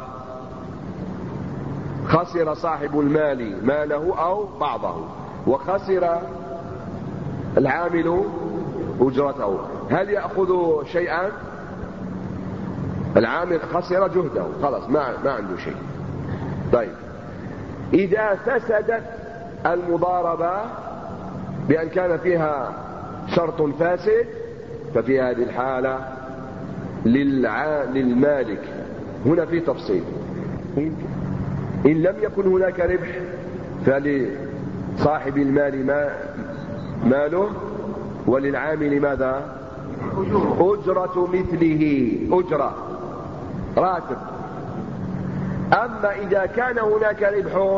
خسر صاحب المال ماله أو بعضه، وخسر العامل أجرته، هل يأخذ شيئا؟ العامل خسر جهده خلاص ما عنده شيء. طيب إذا فسدت المضاربة بأن كان فيها شرط فاسد ففي هذه الحالة للمالك، هنا في تفصيل، إن لم يكن هناك ربح فلصاحب المال ماله وللعامل ماذا؟ أجرة مثله، أجرة راتب. أما إذا كان هناك ربح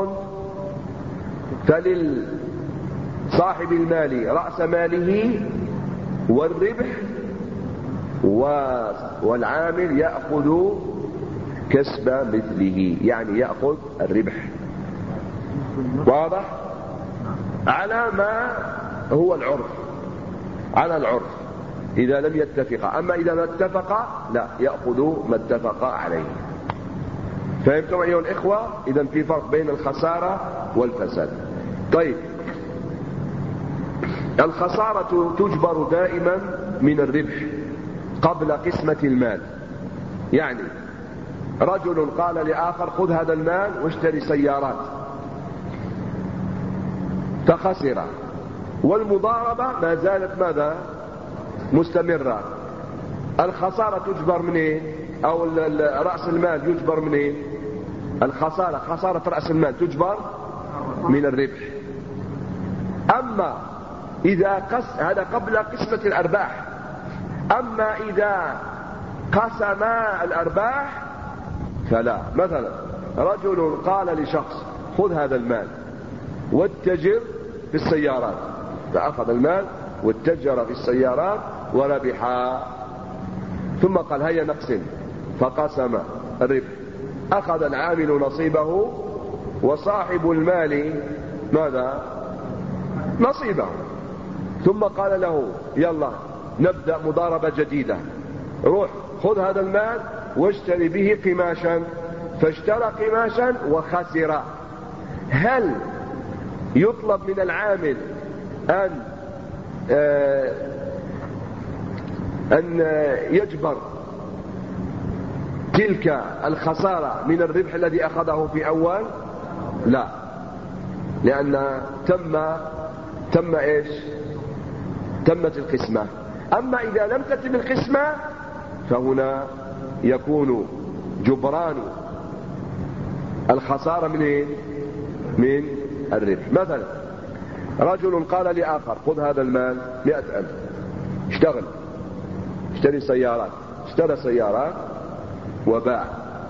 فللصاحب المال رأس ماله والربح، والعامل يأخذ كسب مثله، يعني يأخذ الربح. واضح؟ على ما هو العرف، على العرف إذا لم يتفقا. أما إذا ما اتفقا لا، يأخذ ما اتفقا عليه. فهمتم أيها الإخوة؟ إذن في فرق بين الخسارة والفساد. طيب، الخسارة تجبر دائما من الربح قبل قسمة المال. يعني رجل قال لآخر خذ هذا المال واشتري سيارات، فخسر، والمضاربة ما زالت ماذا؟ مستمرة. الخسارة تجبر من ايه؟ او رأس المال يجبر من ايه؟ الخسارة، خسارة رأس المال تجبر من الربح. اما اذا هذا قبل قسمة الارباح. اما اذا قسم الارباح فلا. مثلا رجل قال لشخص خذ هذا المال واتجر في السيارات، فأخذ المال واتجر في السيارات وربح، ثم قال هيا نقسم، فقسم الربح، أخذ العامل نصيبه وصاحب المال ماذا؟ نصيبه. ثم قال له يلا نبدأ مضاربة جديدة، روح خذ هذا المال واشتري به قماشا، فاشترى قماشا وخسر. هل يطلب من العامل أن يجبر تلك الخسارة من الربح الذي أخذه في أول؟ لا، لأن تم إيش؟ تمت القسمة. أما إذا لم تتم القسمة فهنا يكون جبران الخسارة من إيه؟ من الربح. مثلا رجل قال لآخر خذ هذا المال 100,000 اشتغل، اشتري سيارات، اشترى سيارات وباع،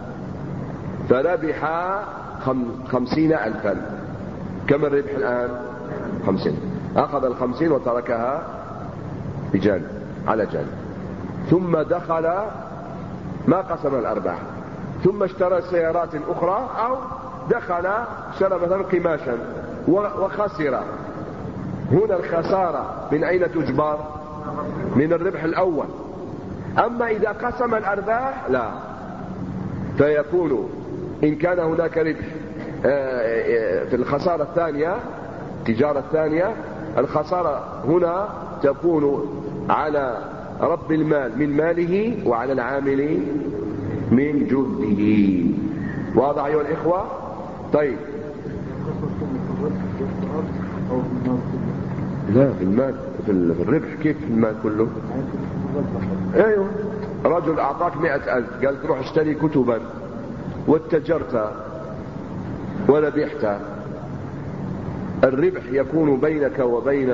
فربح 50,000. كم الربح الآن؟ 50. أخذ 50 وتركها بجانب على جانب، ثم دخل ما قسم الأرباح، ثم اشترى سيارات أخرى، أو دخل اشترى مثلا قماشا وخسر. هنا الخسارة من أين تجبر؟ من الربح الأول. أما إذا قسم الأرباح لا، فيكون إن كان هناك ربح في الخسارة الثانية، التجارة الثانية، الخسارة هنا تكون على رب المال من ماله وعلى العامل من جهده. واضح أيها الإخوة؟ طيب، لا في المال، في الربح. كيف في المال كله؟ ايوه، رجل اعطاك 100,000 قال تروح اشتري كتبا واتجرت وربحت، الربح يكون بينك وبين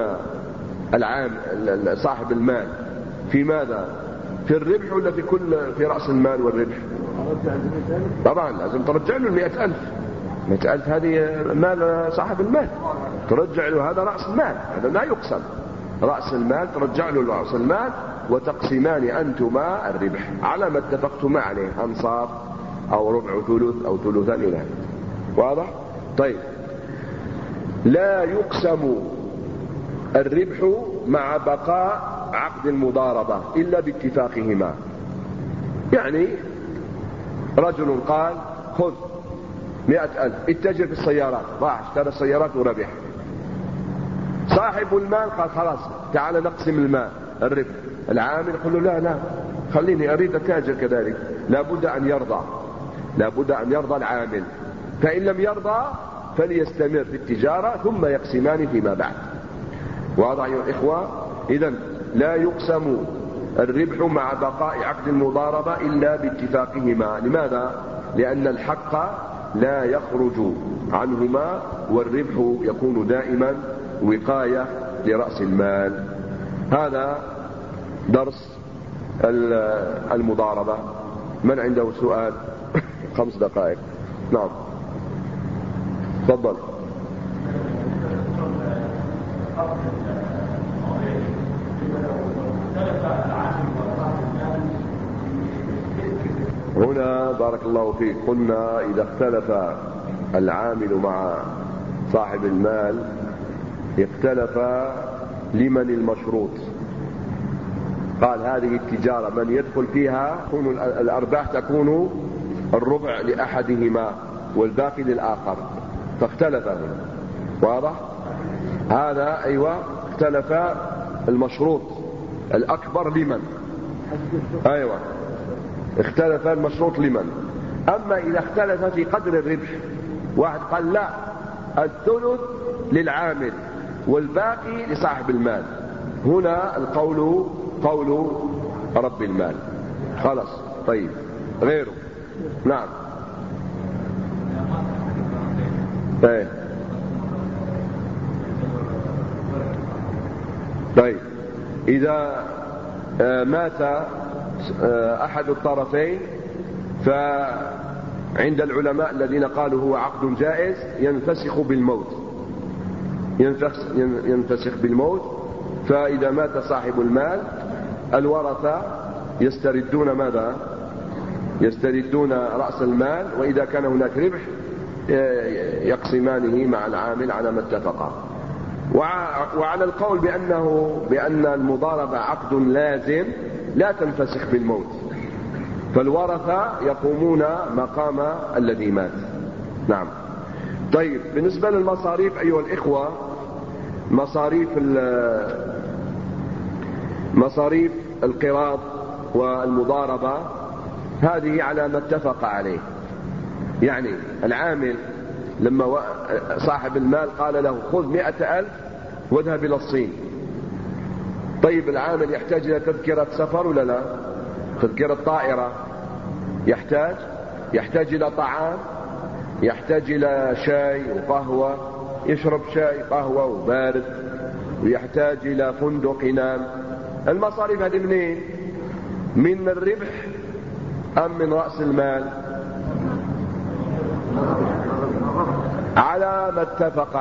صاحب المال في ماذا؟ في الربح ولا في رأس المال والربح؟ طبعا لازم ترجع له 100,000. 100,000 هذه مال صاحب المال، ترجع له، هذا رأس المال، هذا لا يقسم. رأس المال ترجع له رأس المال، وتقسمان أنتما الربح على ما اتفقتما عليه، أنصاف أو ربع ثلث أو ثلثان إلى هذا. واضح؟ طيب، لا يقسم الربح مع بقاء عقد المضاربة إلا باتفاقهما. يعني رجل قال خذ 100,000 اتجر في السيارات، راح اشترى السيارات وربح. صاحب المال قال خلاص تعال نقسم المال الربح. العامل يقول له لا خليني أريد أتاجر كذلك. لابد أن يرضى العامل، فإن لم يرضى فليستمر في التجارة ثم يقسمان فيما بعد. واضح يا إخوة؟ إذن لا يقسم الربح مع بقاء عقد المضاربة إلا باتفاقهما. لماذا؟ لأن الحق لا يخرج عنهما، والربح يكون دائما وقاية لرأس المال. هذا درس المضاربة. من عنده سؤال؟ 5 دقائق. نعم تفضل. هنا بارك الله فيك قلنا إذا اختلف العامل مع صاحب المال اختلف لمن المشروط. قال هذه التجارة من يدخل فيها الأرباح تكون الربع لأحدهما والباقي للآخر، فاختلف هنا. واضح؟ هذا أيوة، اختلف المشروط الأكبر لمن؟ أيوة، اختلف المشروط لمن. أما إذا اختلف في قدر الربح، واحد قال لا الثلث للعامل والباقي لصاحب المال، هنا القول قول رب المال. خلاص. طيب، غيره. نعم. ايه. طيب، إذا مات أحد الطرفين، فعند العلماء الذين قالوا هو عقد جائز ينفسخ بالموت، ينفسخ بالموت. فإذا مات صاحب المال الورثة يستردون ماذا؟ يستردون رأس المال، وإذا كان هناك ربح يقسمانه مع العامل على ما اتفقا. وعلى القول بأن المضاربة عقد لازم لا تنفسخ بالموت، فالورثة يقومون مقام الذي مات. نعم. طيب، بالنسبة للمصاريف أيها الإخوة، مصاريف القراض والمضاربة هذه على ما اتفق عليه. يعني العامل لما صاحب المال قال له خذ 100,000 واذهب إلى الصين، طيب العامل يحتاج إلى تذكرة سفر ولا لا؟ تذكرة طائرة، يحتاج إلى طعام، يحتاج إلى شاي وقهوة، يشرب شاي قهوة وبارد، ويحتاج إلى فندق ينام. المصاريف هذه منين؟ من الربح أم من رأس المال؟ على ما اتفق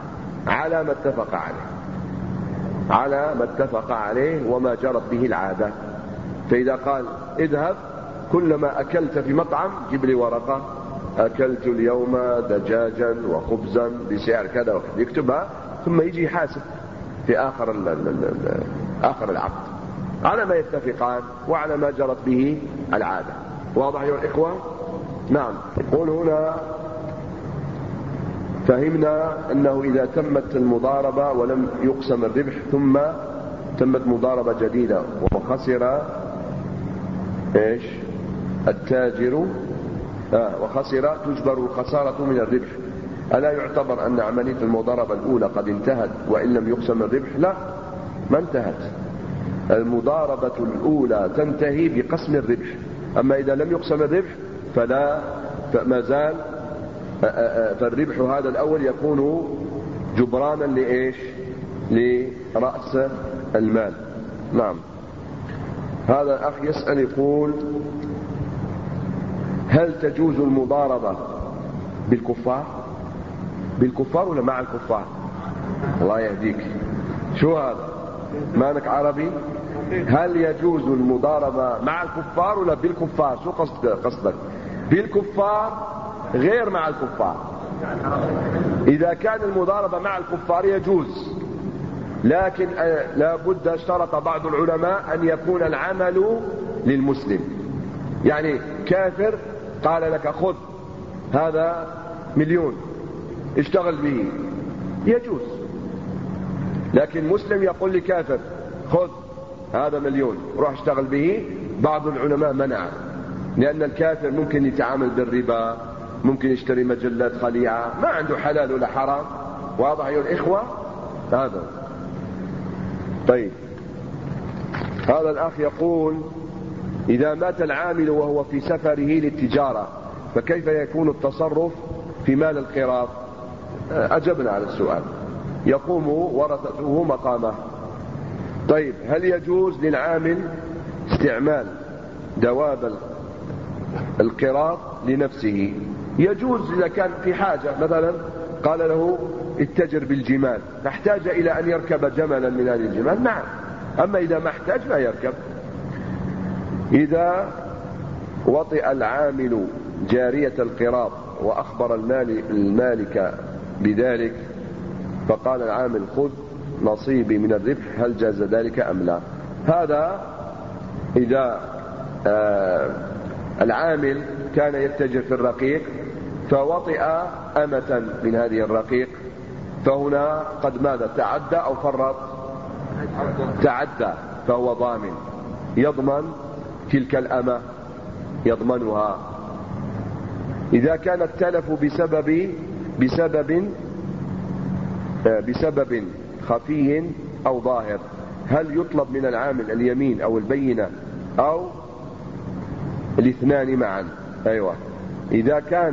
عليه وما جرت به العادة. فإذا قال اذهب كلما أكلت في مطعم جيب لي ورقة، أكلت اليوم دجاجا وخبزا بسعر كذا وكذا، يكتبها ثم يجي يحاسب في آخر العقد على ما يتفقان وعلى ما جرت به العادة. واضح يا الإخوة؟ نعم. يقول هنا فهمنا أنه إذا تمت المضاربة ولم يقسم الربح ثم تمت مضاربة جديدة وخسر إيش؟ التاجر وخسر، تجبر الخسارة من الربح. ألا يعتبر أن عملية المضاربة الأولى قد انتهت وإن لم يقسم الربح؟ لا، ما انتهت. المضاربة الأولى تنتهي بقسم الربح، أما إذا لم يقسم الربح فما زال، فالربح هذا الأول يكون جبرانا لإيش؟ لرأس المال. نعم. هذا الأخ يسأل يقول هل تجوز المضاربة بالكفار ولا مع الكفار؟ الله يهديك، شو هذا؟ مالك عربي؟ هل يجوز المضاربة مع الكفار ولا بالكفار؟ شو قصدك؟ بالكفار غير مع الكفار. إذا كان المضاربة مع الكفار يجوز، لكن لا بد، اشترط بعض العلماء أن يكون العمل للمسلم. يعني كافر قال لك خذ هذا 1,000,000 اشتغل به، يجوز. لكن مسلم يقول لكافر خذ هذا 1,000,000 روح اشتغل به، بعض العلماء منع، لأن الكافر ممكن يتعامل بالربا، ممكن يشتري مجلات خليعة، ما عنده حلال ولا حرام. واضح يا الإخوة؟ هذا. طيب، هذا الأخ يقول إذا مات العامل وهو في سفره للتجارة فكيف يكون التصرف في مال القراض؟ أجبنا على السؤال، يقوم ورثته مقامه. طيب، هل يجوز للعامل استعمال دواب القراض لنفسه؟ يجوز إذا كان في حاجة، مثلا قال له اتجر بالجمال، فاحتاج إلى أن يركب جملا من هذه الجمال، نعم. أما إذا ما احتاج لا يركب. إذا وطئ العامل جارية القراض وأخبر المالك بذلك فقال العامل خذ نصيبي من الربح، هل جاز ذلك أم لا؟ هذا إذا العامل كان يتجر في الرقيق فوطئ أمة من هذه الرقيق، فهنا قد ماذا؟ تعدى أو فرط؟ تعدى، فهو ضامن، يضمن تلك الأمة، يضمنها. إذا كان التلف بسبب خفي أو ظاهر، هل يطلب من العامل اليمين أو البينة أو الاثنان معا؟ أيوة. إذا كان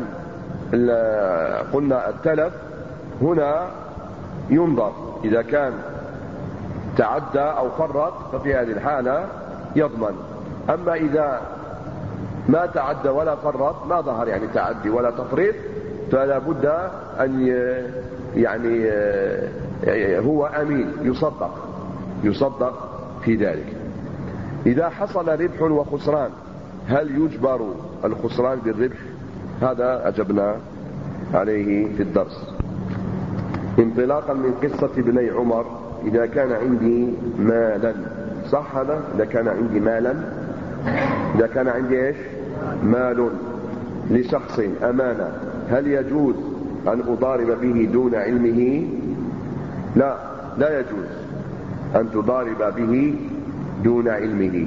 قلنا التلف هنا ينظر، إذا كان تعدى أو فرط ففي هذه الحالة يضمن. أما إذا ما تعدى ولا فرط، ما ظهر يعني تعدي ولا تفريط، فلا بد أن يعني هو أمين، يصدق في ذلك. إذا حصل ربح وخسران، هل يجبر الخسران بالربح؟ هذا أجبنا عليه في الدرس. انطلاقا من قصة ابني عمر، إذا كان عندي مالا، صح هذا؟ إذا كان عندي مالا، إذا كان عندي إيش؟ مال لشخص أمانة، هل يجوز أن أضارب به دون علمه؟ لا يجوز أن تضارب به دون علمه.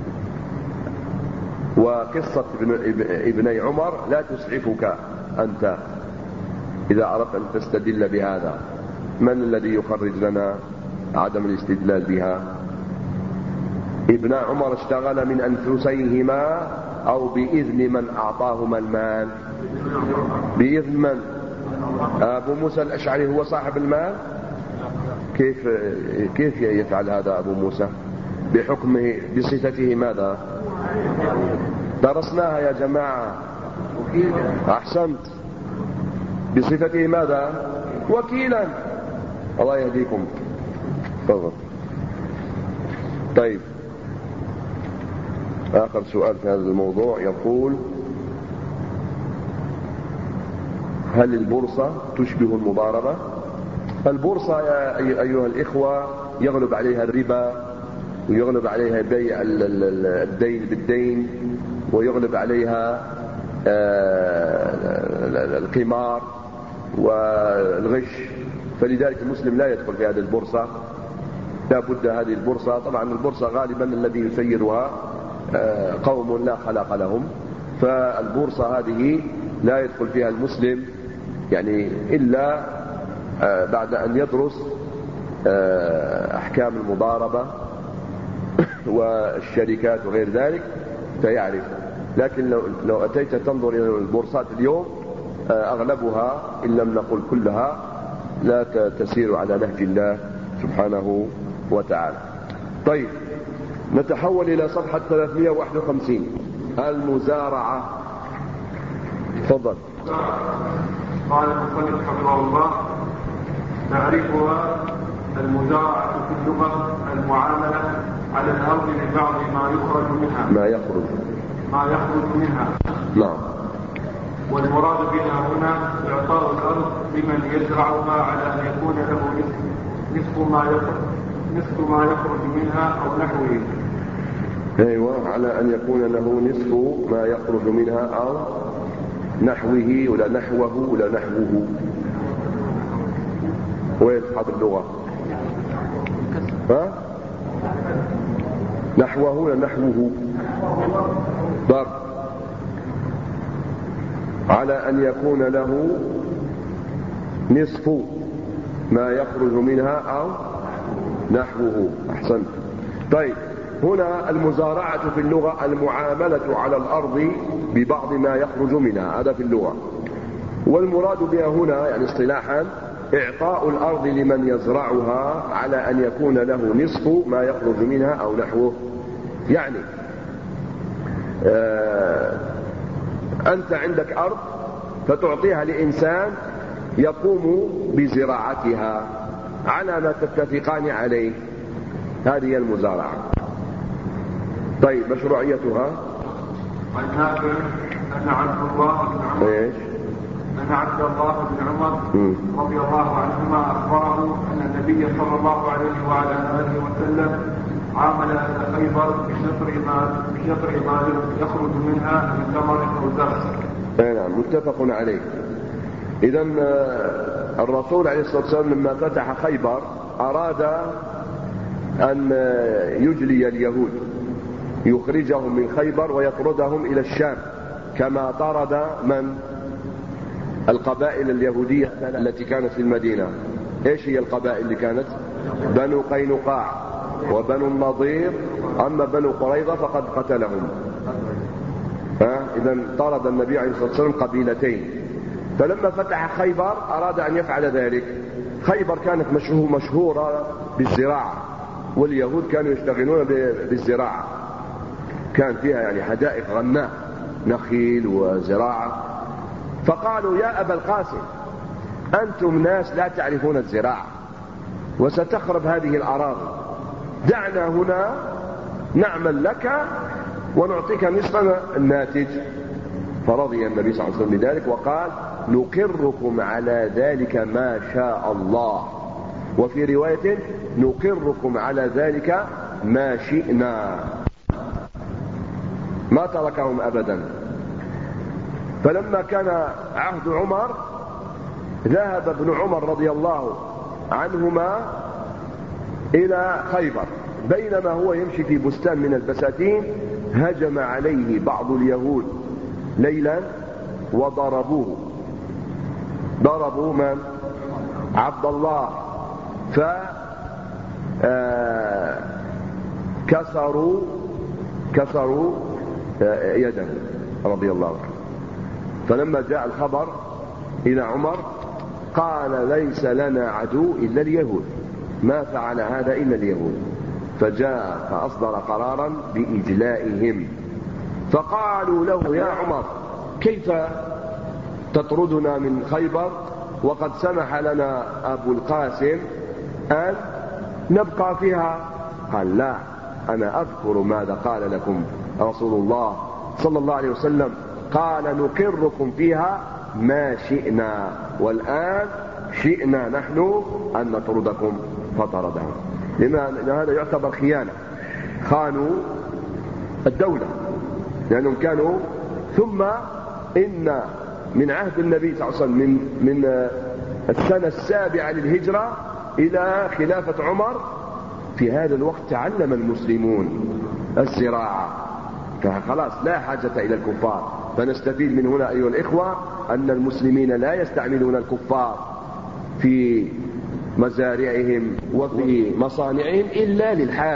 وقصة ابني عمر لا تسعفك أنت إذا أردت أن تستدل بهذا. من الذي يخرج لنا عدم الاستدلال بها؟ ابن عمر اشتغل من أنفسيهما أو بإذن من أعطاهما المال؟ بإذن من؟ أبو موسى الأشعري هو صاحب المال. كيف يفعل هذا أبو موسى؟ بحكمه بصفته ماذا؟ درسناها يا جماعة. أحسنت. بصفته ماذا؟ وكيلا. الله يهديكم. تفضل. طيب، آخر سؤال في هذا الموضوع يقول: هل البورصة تشبه المضاربة؟ البورصة يا أيها الإخوة يغلب عليها الربا، ويغلب عليها بيع الدين بالدين، ويغلب عليها القمار والغش، فلذلك المسلم لا يدخل في هذه البورصة. لا بد هذه البورصة، طبعا البورصة غالبا الذي يسيرها قوم لا خلاق لهم، فالبورصة هذه لا يدخل فيها المسلم يعني إلا بعد أن يدرس أحكام المضاربة والشركات وغير ذلك فيعرف. لكن لو أتيت تنظر إلى البورصات اليوم أغلبها إن لم نقل كلها لا تسير على نهج الله سبحانه وتعالى. طيب، نتحول إلى صفحة 351، المزارعة. تفضل. قال المصنف حفظه الله: نعرفها المزارعة في اللغة المعاملة على الأرض ببعض ما يخرج منها. نعم. والمراد بها هنا إعطاء الأرض لمن يزرعها على أن يكون له نصف ما يخرج منها أو نحوه. أيوة، على أن يكون له نصف ما يخرج منها أو نحوه ولا نحوه ولا نحوه. وين حضر اللغة؟ ها؟ نحوه ولا نحوه؟ ضرب. على أن يكون له نصف ما يخرج منها أو نحوه. أحسنت. طيب، هنا المزارعة في اللغة المعاملة على الأرض ببعض ما يخرج منها، هذا في اللغة. والمراد بها هنا يعني اصطلاحا إعطاء الأرض لمن يزرعها على أن يكون له نصف ما يخرج منها أو نحوه. يعني أنت عندك أرض فتعطيها لإنسان يقوم بزراعتها على ما تتفقان عليه، هذه المزارعة. طيب، مشروعيتها؟ عن نافع أن عبد الله بن عمر رضي الله عنهما أخبره أن النبي صلى الله عليه وعلى آله وسلم عامل أهل خيبر بشطر ما يخرج منها من ثمر أو زرع. نعم، متفق عليه. إذا الرسول عليه الصلاة والسلام لما فتح خيبر أراد أن يجلي اليهود، يخرجهم من خيبر ويطردهم إلى الشام، كما طرد من القبائل اليهودية التي كانت في المدينة. إيش هي القبائل اللي كانت؟ بنو قينقاع وبنو النضير. أما بنو قريظة فقد قتلهم. إذا طرد النبي عليه الصلاة والسلام قبيلتين. فلما فتح خيبر أراد أن يفعل ذلك. خيبر كانت مشهورة بالزراعة، واليهود كانوا يشتغلون بالزراعة، كان فيها يعني حدائق غناء، نخيل وزراعة. فقالوا يا أبا القاسم أنتم ناس لا تعرفون الزراعة وستخرب هذه الأراضي، دعنا هنا نعمل لك ونعطيك نصف الناتج. فرضي النبي صلى الله عليه وسلم بذلك وقال نقركم على ذلك ما شاء الله، وفي رواية نقركم على ذلك ما شئنا. ما تركهم أبدا. فلما كان عهد عمر ذهب ابن عمر رضي الله عنهما إلى خيبر، بينما هو يمشي في بستان من البساتين هجم عليه بعض اليهود ليلا وضربوه. ضربوا من؟ عبد الله، كسروا يده رضي الله عنه. فلما جاء الخبر إلى عمر قال ليس لنا عدو إلا اليهود، ما فعل هذا إلا اليهود. فجاء فأصدر قرارا بإجلائهم. فقالوا له يا عمر كيف تطردنا من خيبر وقد سمح لنا أبو القاسم أن نبقى فيها؟ قال لا، أنا أذكر ماذا قال لكم رسول الله صلى الله عليه وسلم، قال نقركم فيها ما شئنا، والآن شئنا نحن أن نطردكم. فطردهم. لأن هذا يعتبر خيانة، خانوا الدولة لأنهم كانوا. ثم إن من عهد النبي صلى الله عليه وسلم من السنة 7 للهجرة إلى خلافة عمر، في هذا الوقت تعلم المسلمون الزراعة، فخلاص لا حاجة إلى الكفار. فنستفيد من هنا أيها الإخوة أن المسلمين لا يستعملون الكفار في مزارعهم وفي مصانعهم إلا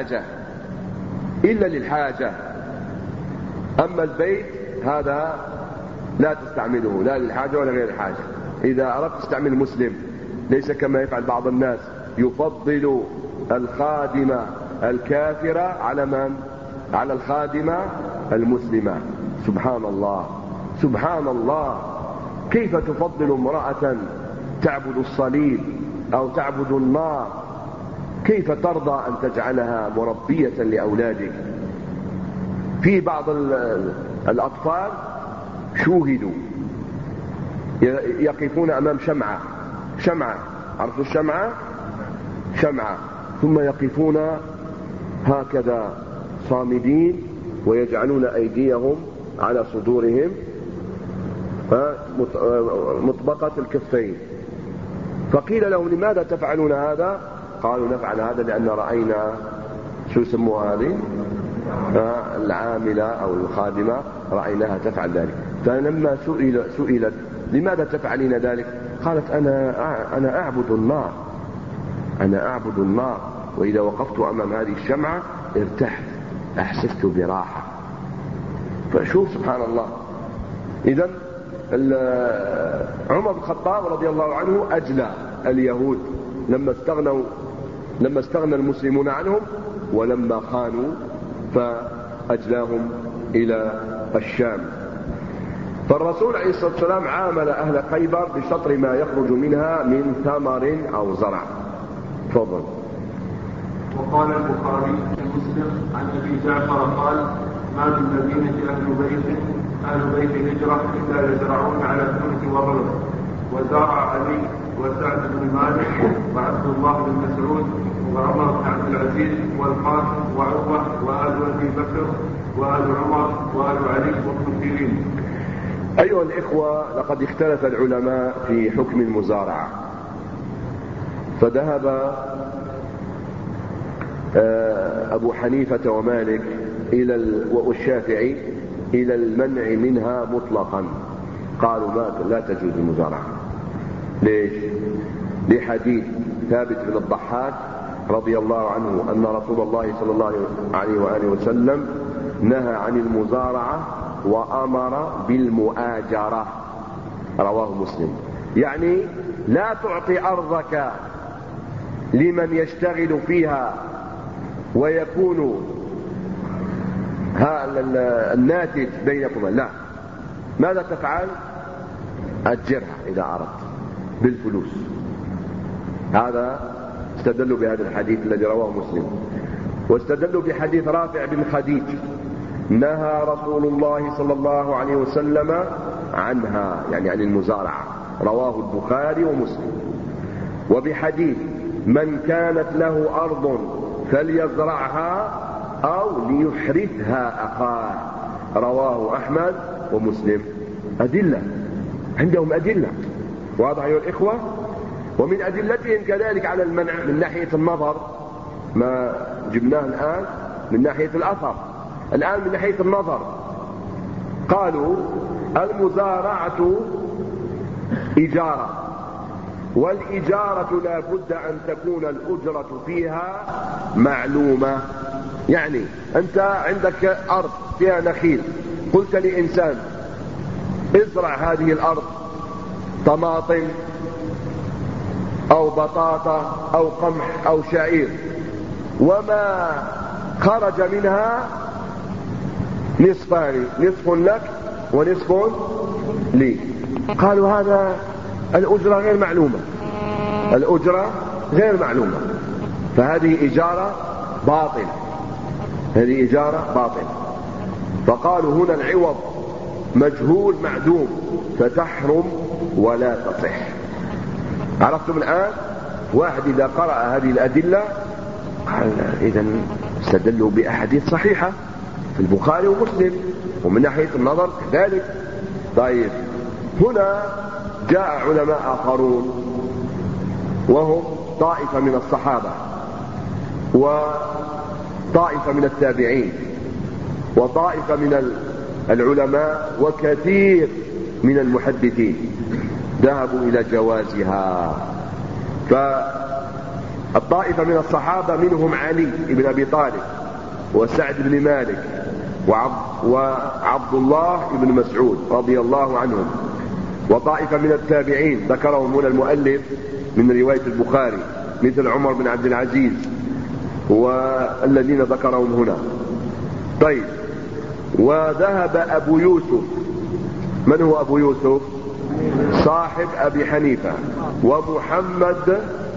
للحاجة. أما البيت هذا لا تستعمله لا للحاجة ولا غير الحاجة. إذا أردت تستعمل مسلم ليس كما يفعل بعض الناس، يفضل الخادمة الكافرة على من؟ على الخادمة المسلمة. سبحان الله، سبحان الله، كيف تفضل امرأة تعبد الصليب أو تعبد النار؟ كيف ترضى أن تجعلها مربية لأولادك؟ في بعض الأطفال شوهدوا يقفون أمام شمعة، عرفتوا شمعة، ثم يقفون هكذا صامدين ويجعلون أيديهم على صدورهم مطبقة الكفين. فقيل لهم لماذا تفعلون هذا؟ قالوا نفعل هذا لأن رأينا شو يسموها هذه العاملة أو الخادمة، رأيناها تفعل ذلك. فلما سئلت لماذا تفعلين ذلك؟ قالت أنا أعبد النار، وإذا وقفت أمام هذه الشمعة ارتحت، أحسست براحة. فشوف سبحان الله. إذن عمر بن الخطاب رضي الله عنه أجلى اليهود لما استغنى المسلمون عنهم، ولما خانوا فأجلاهم إلى الشام. فالرسول عليه الصلاة والسلام عامل أهل خيبر بشطر ما يخرج منها من ثمر أو زرع. تفضل. وقال البخاري ومسلم عن أبي جعفر قال ما من مدينة أهل بيت هجرة إلا يزرعون على الثلث والربع. وزرع علي وسعد بن مالك وعبد الله بن مسعود وعمر بن عبد العزيز والقاسم وعروة وآل أبي بكر وآل عمر وآل علي وابن سيرين. أيها الإخوة، لقد اختلف العلماء في حكم المزارعة، فذهب أبو حنيفة ومالك والشافعي إلى المنع منها مطلقا، قالوا لا تجوز المزارعة. ليش؟ لحديث ثابت بن الضحاك رضي الله عنه أن رسول الله صلى الله عليه وآله وسلم نهى عن المزارعة وأمر بالمؤاجرة، رواه مسلم. يعني لا تعطي أرضك لمن يشتغل فيها ويكون الناتج بينكما، لا. ماذا تفعل؟ أجرها إذا أردت بالفلوس. هذا استدلوا بهذا الحديث الذي رواه مسلم، واستدلوا بحديث رافع بن خديج نهى رسول الله صلى الله عليه وسلم عنها، يعني عن المزارعة، رواه البخاري ومسلم. وبحديث من كانت له أرض فليزرعها أو ليحرثها أخاه، رواه أحمد ومسلم. أدلة، عندهم أدلة واضح أيها الإخوة. ومن أدلتهم كذلك على المنع من ناحية النظر، ما جبناه الآن من ناحية الأثر، الآن من ناحية النظر. قالوا المزارعة إجارة، والإجارة لا بد أن تكون الأجرة فيها معلومة. يعني أنت عندك أرض فيها نخيل، قلت لإنسان ازرع هذه الأرض طماطم أو بطاطا أو قمح أو شعير، وما خرج منها نصفان، نصف لك ونصف لي. قالوا هذا الأجرة غير معلومة، الأجرة غير معلومة، فهذه إجارة باطلة، هذه إجارة باطلة. فقالوا هنا العوض مجهول معدوم فتحرم ولا تصح. عرفتم الآن؟ واحد إذا قرأ هذه الأدلة قال إذا استدلوا بأحاديث صحيحة في البخاري ومسلم، ومن ناحية النظر كذلك. طيب، هنا جاء علماء آخرون وهم طائفة من الصحابة وطائفة من التابعين وطائفة من العلماء وكثير من المحدثين ذهبوا إلى جوازها. فالطائفة من الصحابة منهم علي بن أبي طالب وسعد بن مالك وعبد الله بن مسعود رضي الله عنهم، وطائفة من التابعين ذكرهم هنا المؤلف من رواية البخاري مثل عمر بن عبد العزيز والذين ذكرهم هنا. طيب، وذهب أبو يوسف. من هو أبو يوسف؟ صاحب أبي حنيفة، ومحمد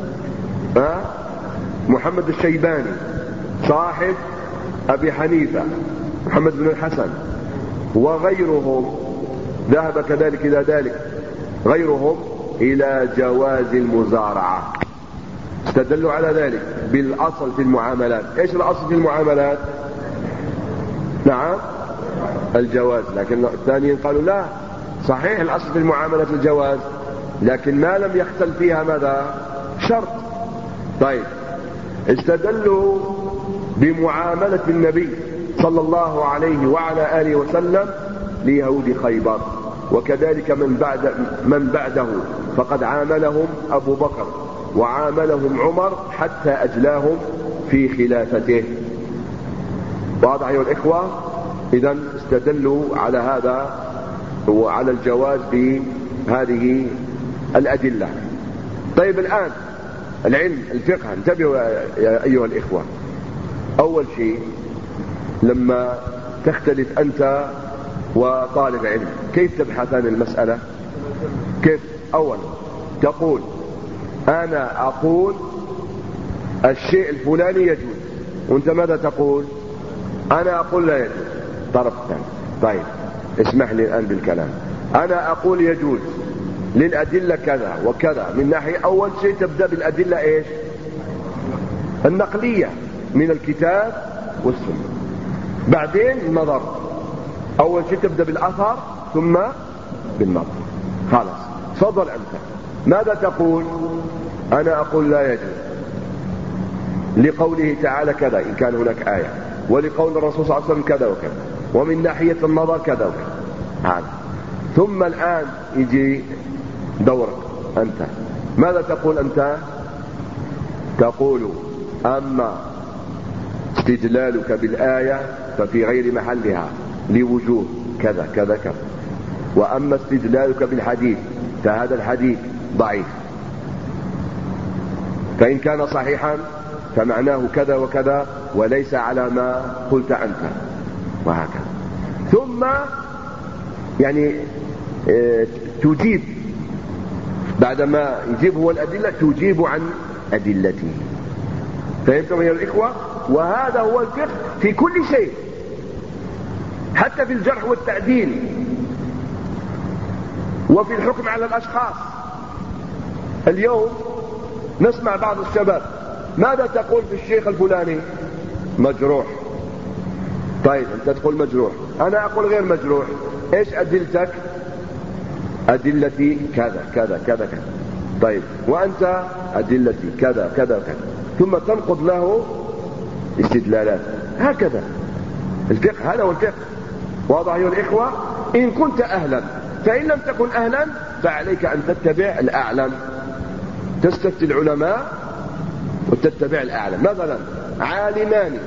محمد الشيباني صاحب أبي حنيفة، محمد بن الحسن، وغيرهم ذهب كذلك إلى ذلك، غيرهم إلى جواز المزارعة. استدلوا على ذلك بالأصل في المعاملات. إيش الأصل في المعاملات؟ نعم، الجواز. لكن الثانيين قالوا لا، صحيح الأصل في المعاملات الجواز، لكن ما لم يختل فيها ماذا؟ شرط. طيب، استدلوا بمعاملة النبي صلى الله عليه وعلى آله وسلم ليهود خيبر، وكذلك من بعده، فقد عاملهم أبو بكر وعاملهم عمر حتى أجلاهم في خلافته. واضح أيها الإخوة؟ إذن استدلوا على هذا وعلى الجواز بهذه الأدلة. طيب، الآن العلم الفقه، انتبهوا يا أيها الإخوة. أول شيء لما تختلف أنت وطالب علم كيف تبحثان المسألة؟ كيف؟ أولا تقول أنا أقول الشيء الفلاني يجوز، وأنت ماذا تقول؟ أنا أقول لا يجوز. طرف ثاني. طيب، اسمح لي الآن بالكلام. أنا أقول يجوز للأدلة كذا وكذا. من ناحية أول شيء تبدأ بالأدلة إيش؟ النقلية من الكتاب والسنة. بعدين النظر، أول شيء تبدأ بالأثر ثم بالنظر. خلاص تفضل أنت ماذا تقول؟ أنا أقول لا يجوز لقوله تعالى كذا إن كان هناك آية، ولقول الرسول صلى الله عليه وسلم كذا وكذا، ومن ناحية النظر كذا وكذا. هذا ثم الآن يجي دورك أنت، ماذا تقول أنت؟ تقول أما استدلالك بالآية ففي غير محلها لوجوه كذا كذا كذا، وأما استدلالك بالحديث فهذا الحديث ضعيف، فإن كان صحيحا فمعناه كذا وكذا وليس على ما قلت أنت، وهكذا. ثم يعني تجيب بعدما يجيب هو الأدلة تجيب عن أدلته. فهمتم يا الإخوة؟ وهذا هو الفقه في كل شيء، حتى في الجرح والتعديل وفي الحكم على الأشخاص. اليوم نسمع بعض الشباب ماذا تقول في الشيخ الفلاني؟ مجروح. طيب أنت تقول مجروح، أنا أقول غير مجروح. إيش أدلتك؟ أدلتي كذا كذا كذا كذا. طيب وأنت أدلتي كذا كذا كذا، ثم تنقض له استدلالات. هكذا الفقه، هذا هو الفقه. واضح أيها الإخوة؟ إن كنت أهلا، فإن لم تكن أهلا فعليك أن تتبع الأعلم، تستفتي العلماء وتتبع الأعلم. مثلا عالمان،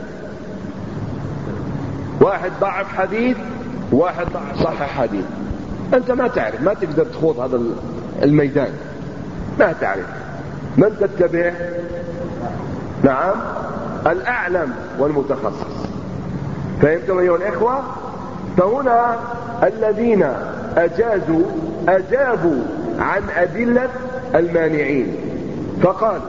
واحد ضعف حديث واحد صحح حديث، أنت ما تعرف، ما تقدر تخوض هذا الميدان، ما تعرف من تتبع. نعم الأعلم والمتخصص. فهمتم أيها الإخوة؟ فهنا الذين أجابوا عن أدلة المانعين، فقال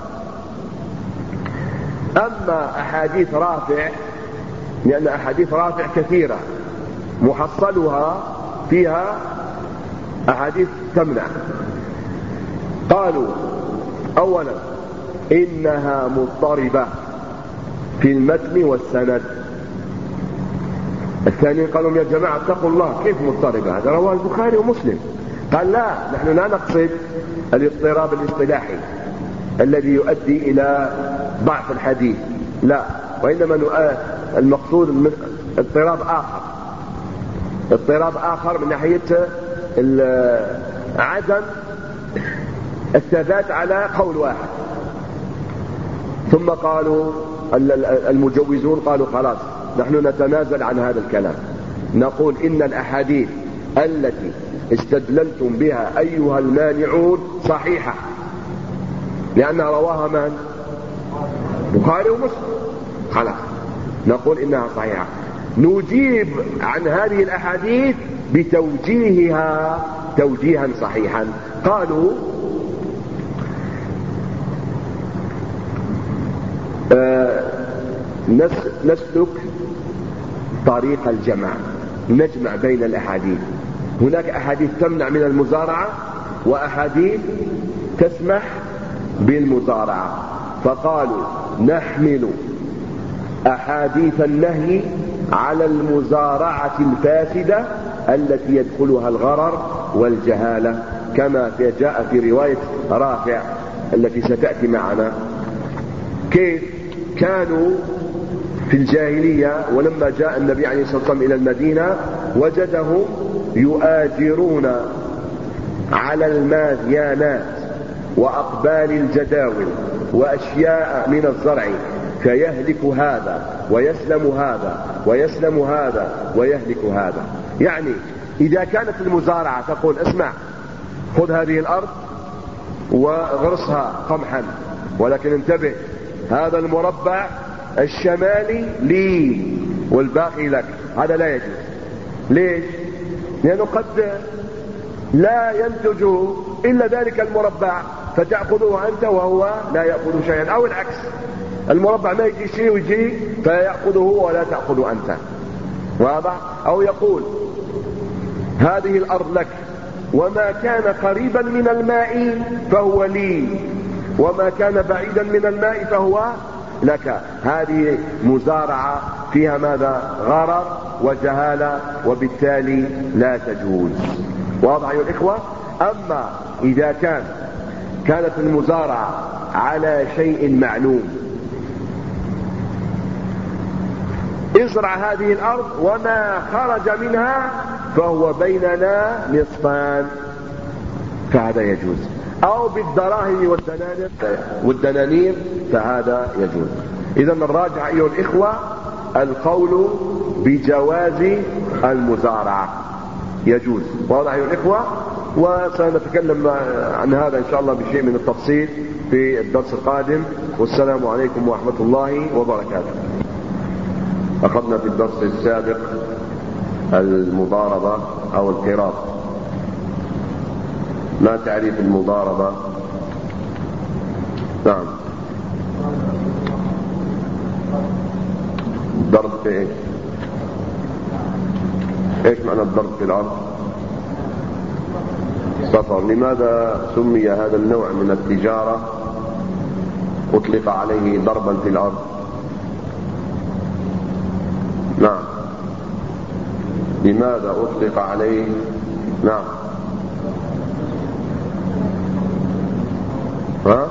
أما أحاديث رافع، لأن أحاديث رافع كثيرة محصلها فيها أحاديث تمنع. قالوا أولا إنها مضطربة في المتن والسند. الثانيين قالوا يا جماعة اتقوا الله، كيف مضطربة؟ هذا رواه البخاري ومسلم. قال لا، نحن لا نقصد الاضطراب الاصطلاحي الذي يؤدي إلى ضعف الحديث، لا، وإنما المقصود اضطراب آخر من ناحية عدم الثبات على قول واحد. ثم قالوا المجوزون قالوا خلاص نحن نتنازل عن هذا الكلام، نقول إن الأحاديث التي استدللتم بها أيها المانعون صحيحة، لأنها رواها من؟ بخاري ومسلم. خلاص نقول إنها صحيحة، نجيب عن هذه الأحاديث بتوجيهها توجيها صحيحا. قالوا نسلك طريق الجمع، نجمع بين الأحاديث. هناك أحاديث تمنع من المزارعة وأحاديث تسمح بالمزارعة، فقالوا نحمل أحاديث النهي على المزارعة الفاسدة التي يدخلها الغرر والجهالة، كما جاء في رواية رافع التي ستأتي معنا. كيف كانوا في الجاهلية ولما جاء النبي عليه الصلاة والسلام إلى المدينة وجدهم يؤاجرون على الماذيانات وأقبال الجداول وأشياء من الزرع، فيهلك هذا ويسلم هذا ويسلم هذا ويهلك هذا. يعني إذا كانت المزارعة تقول اسمع خذ هذه الأرض وغرسها قمحا، ولكن انتبه هذا المربع الشمالي لي والباقي لك، هذا لا يجوز. ليش؟ لأنه قد لا ينتج إلا ذلك المربع فتأخذه أنت وهو لا يأخذ شيئا، أو العكس، المربع ما يجي شيء ويجي فيأخذه ولا تأخذه أنت. واضح؟ أو يقول هذه الأرض لك وما كان قريبا من الماء فهو لي، وما كان بعيدا من الماء فهو لك. هذه مزارعة فيها ماذا؟ غرر وجهالة، وبالتالي لا تجوز. واضح أيها الإخوة؟ أما إذا كانت المزارعة على شيء معلوم، ازرع هذه الأرض وما خرج منها فهو بيننا نصفان، فهذا يجوز. أو بالدراهم والدنانير فهذا يجوز. إذن الراجع أيها الإخوة القول بجواز المزارعة، يجوز. واضح أيها الإخوة؟ وسنتكلم عن هذا إن شاء الله بشيء من التفصيل في الدرس القادم. والسلام عليكم ورحمة الله وبركاته. أخذنا في الدرس السابق المضاربة أو القراض. ما تعريف المضاربة؟ نعم. ضرب في ايش؟ ايش معنى الضرب في الأرض؟ سفر. لماذا سمي هذا النوع من التجارة أطلق عليه ضربا في الأرض؟ نعم. لماذا أطلق عليه؟ نعم. ها؟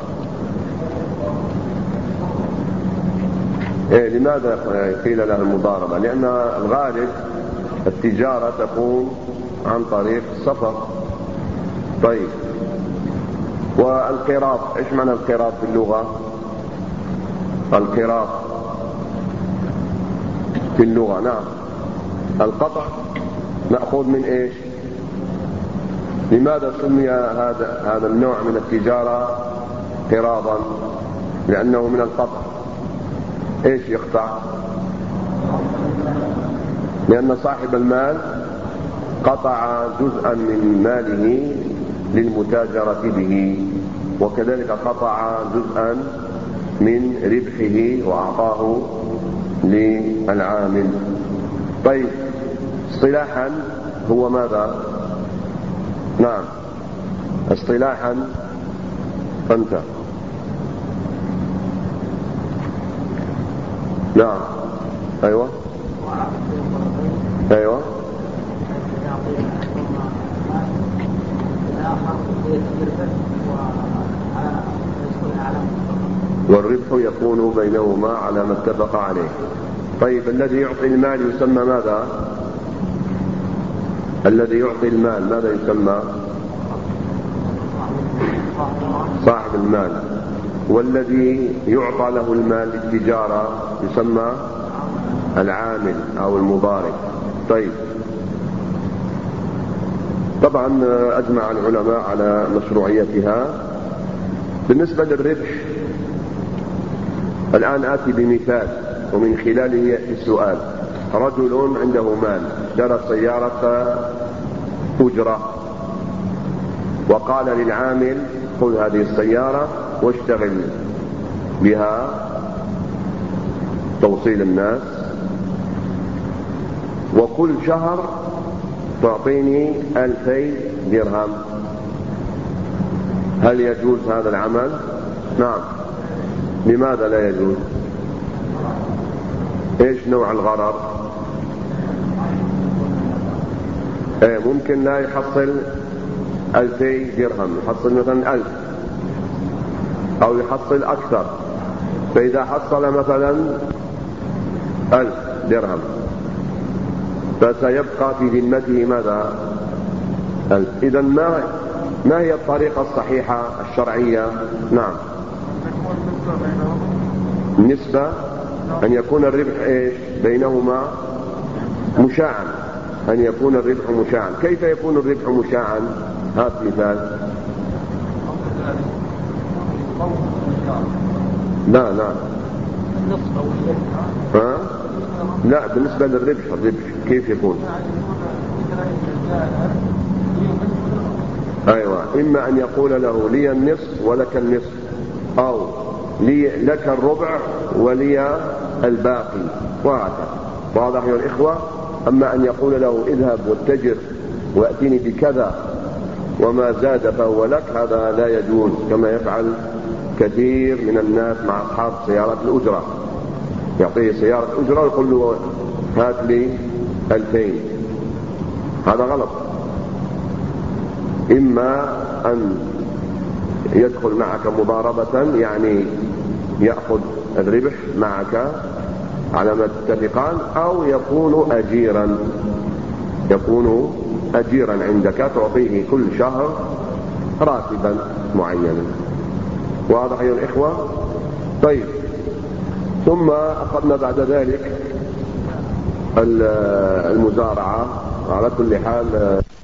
إيه لماذا قيل لها المضاربة؟ لأن الغالب التجارة تكون عن طريق السفر. طيب، والقراض ايش معنى القراض في اللغة؟ القراض في اللغة نعم القطع مأخوذ من ايش؟ لماذا سمي هذا النوع من التجارة قراضا؟ لأنه من القطع. ايش يقطع؟ لأن صاحب المال قطع جزءا من ماله للمتاجرة به، وكذلك قطع جزءا من ربحه وأعطاه للعامل. طيب، اصطلاحا هو ماذا؟ نعم، اصطلاحا أنت. نعم. أيوة أيوة. والربح يكون بينهما على ما اتفق عليه. طيب، الذي يعطي المال يسمى ماذا؟ الذي يعطي المال ماذا يسمى؟ صاحب المال. والذي يعطى له المال للتجارة يسمى العامل أو المضارب. طيب، طبعا أجمع العلماء على مشروعيتها. بالنسبة للربح الآن آتي بمثال ومن خلاله يأتي السؤال. رجل عنده مال، اشترى سيارة أجرة، وقال للعامل خذ هذه السيارة واشتغل بها توصيل الناس، وكل شهر تعطيني 2000 درهم. هل يجوز هذا العمل؟ نعم. لماذا لا يجوز؟ ايش نوع الغرر؟ ممكن لا يحصل 2000 درهم، يحصل مثلا 1000 أو يحصل أكثر. فإذا حصل مثلا 1000 درهم فسيبقى في ذمته ماذا؟ 1000. إذا ما هي الطريقة الصحيحة الشرعية؟ نعم، النسبة أن يكون الربح إيش؟ بينهما مشاعا، أن يكون الربح مشاعا. كيف يكون الربح مشاعا؟ هات مثال. لا ها؟ لا، بالنسبة للربح كيف يكون؟ أيوة، إما أن يقول له لي النصف ولك النصف، أو لك الربع ولي الباقي، وهكذا. واضح يا الإخوة؟ أما أن يقول له اذهب واتجر وأتيني بكذا وما زاد فهو لك، هذا لا يجوز كما يفعل كثير من الناس مع أصحاب سيارات الأجرة، يعطيه سيارة أجرة ويقول له هات لي 2000. هذا غلط. إما أن يدخل معك مضاربة، يعني يأخذ الربح معك على ما تتفقان، أو يكون أجيرا عندك تعطيه كل شهر راتبا معينا. واضح أيها الإخوة؟ طيب، ثم أخذنا بعد ذلك المزارعة. على كل حال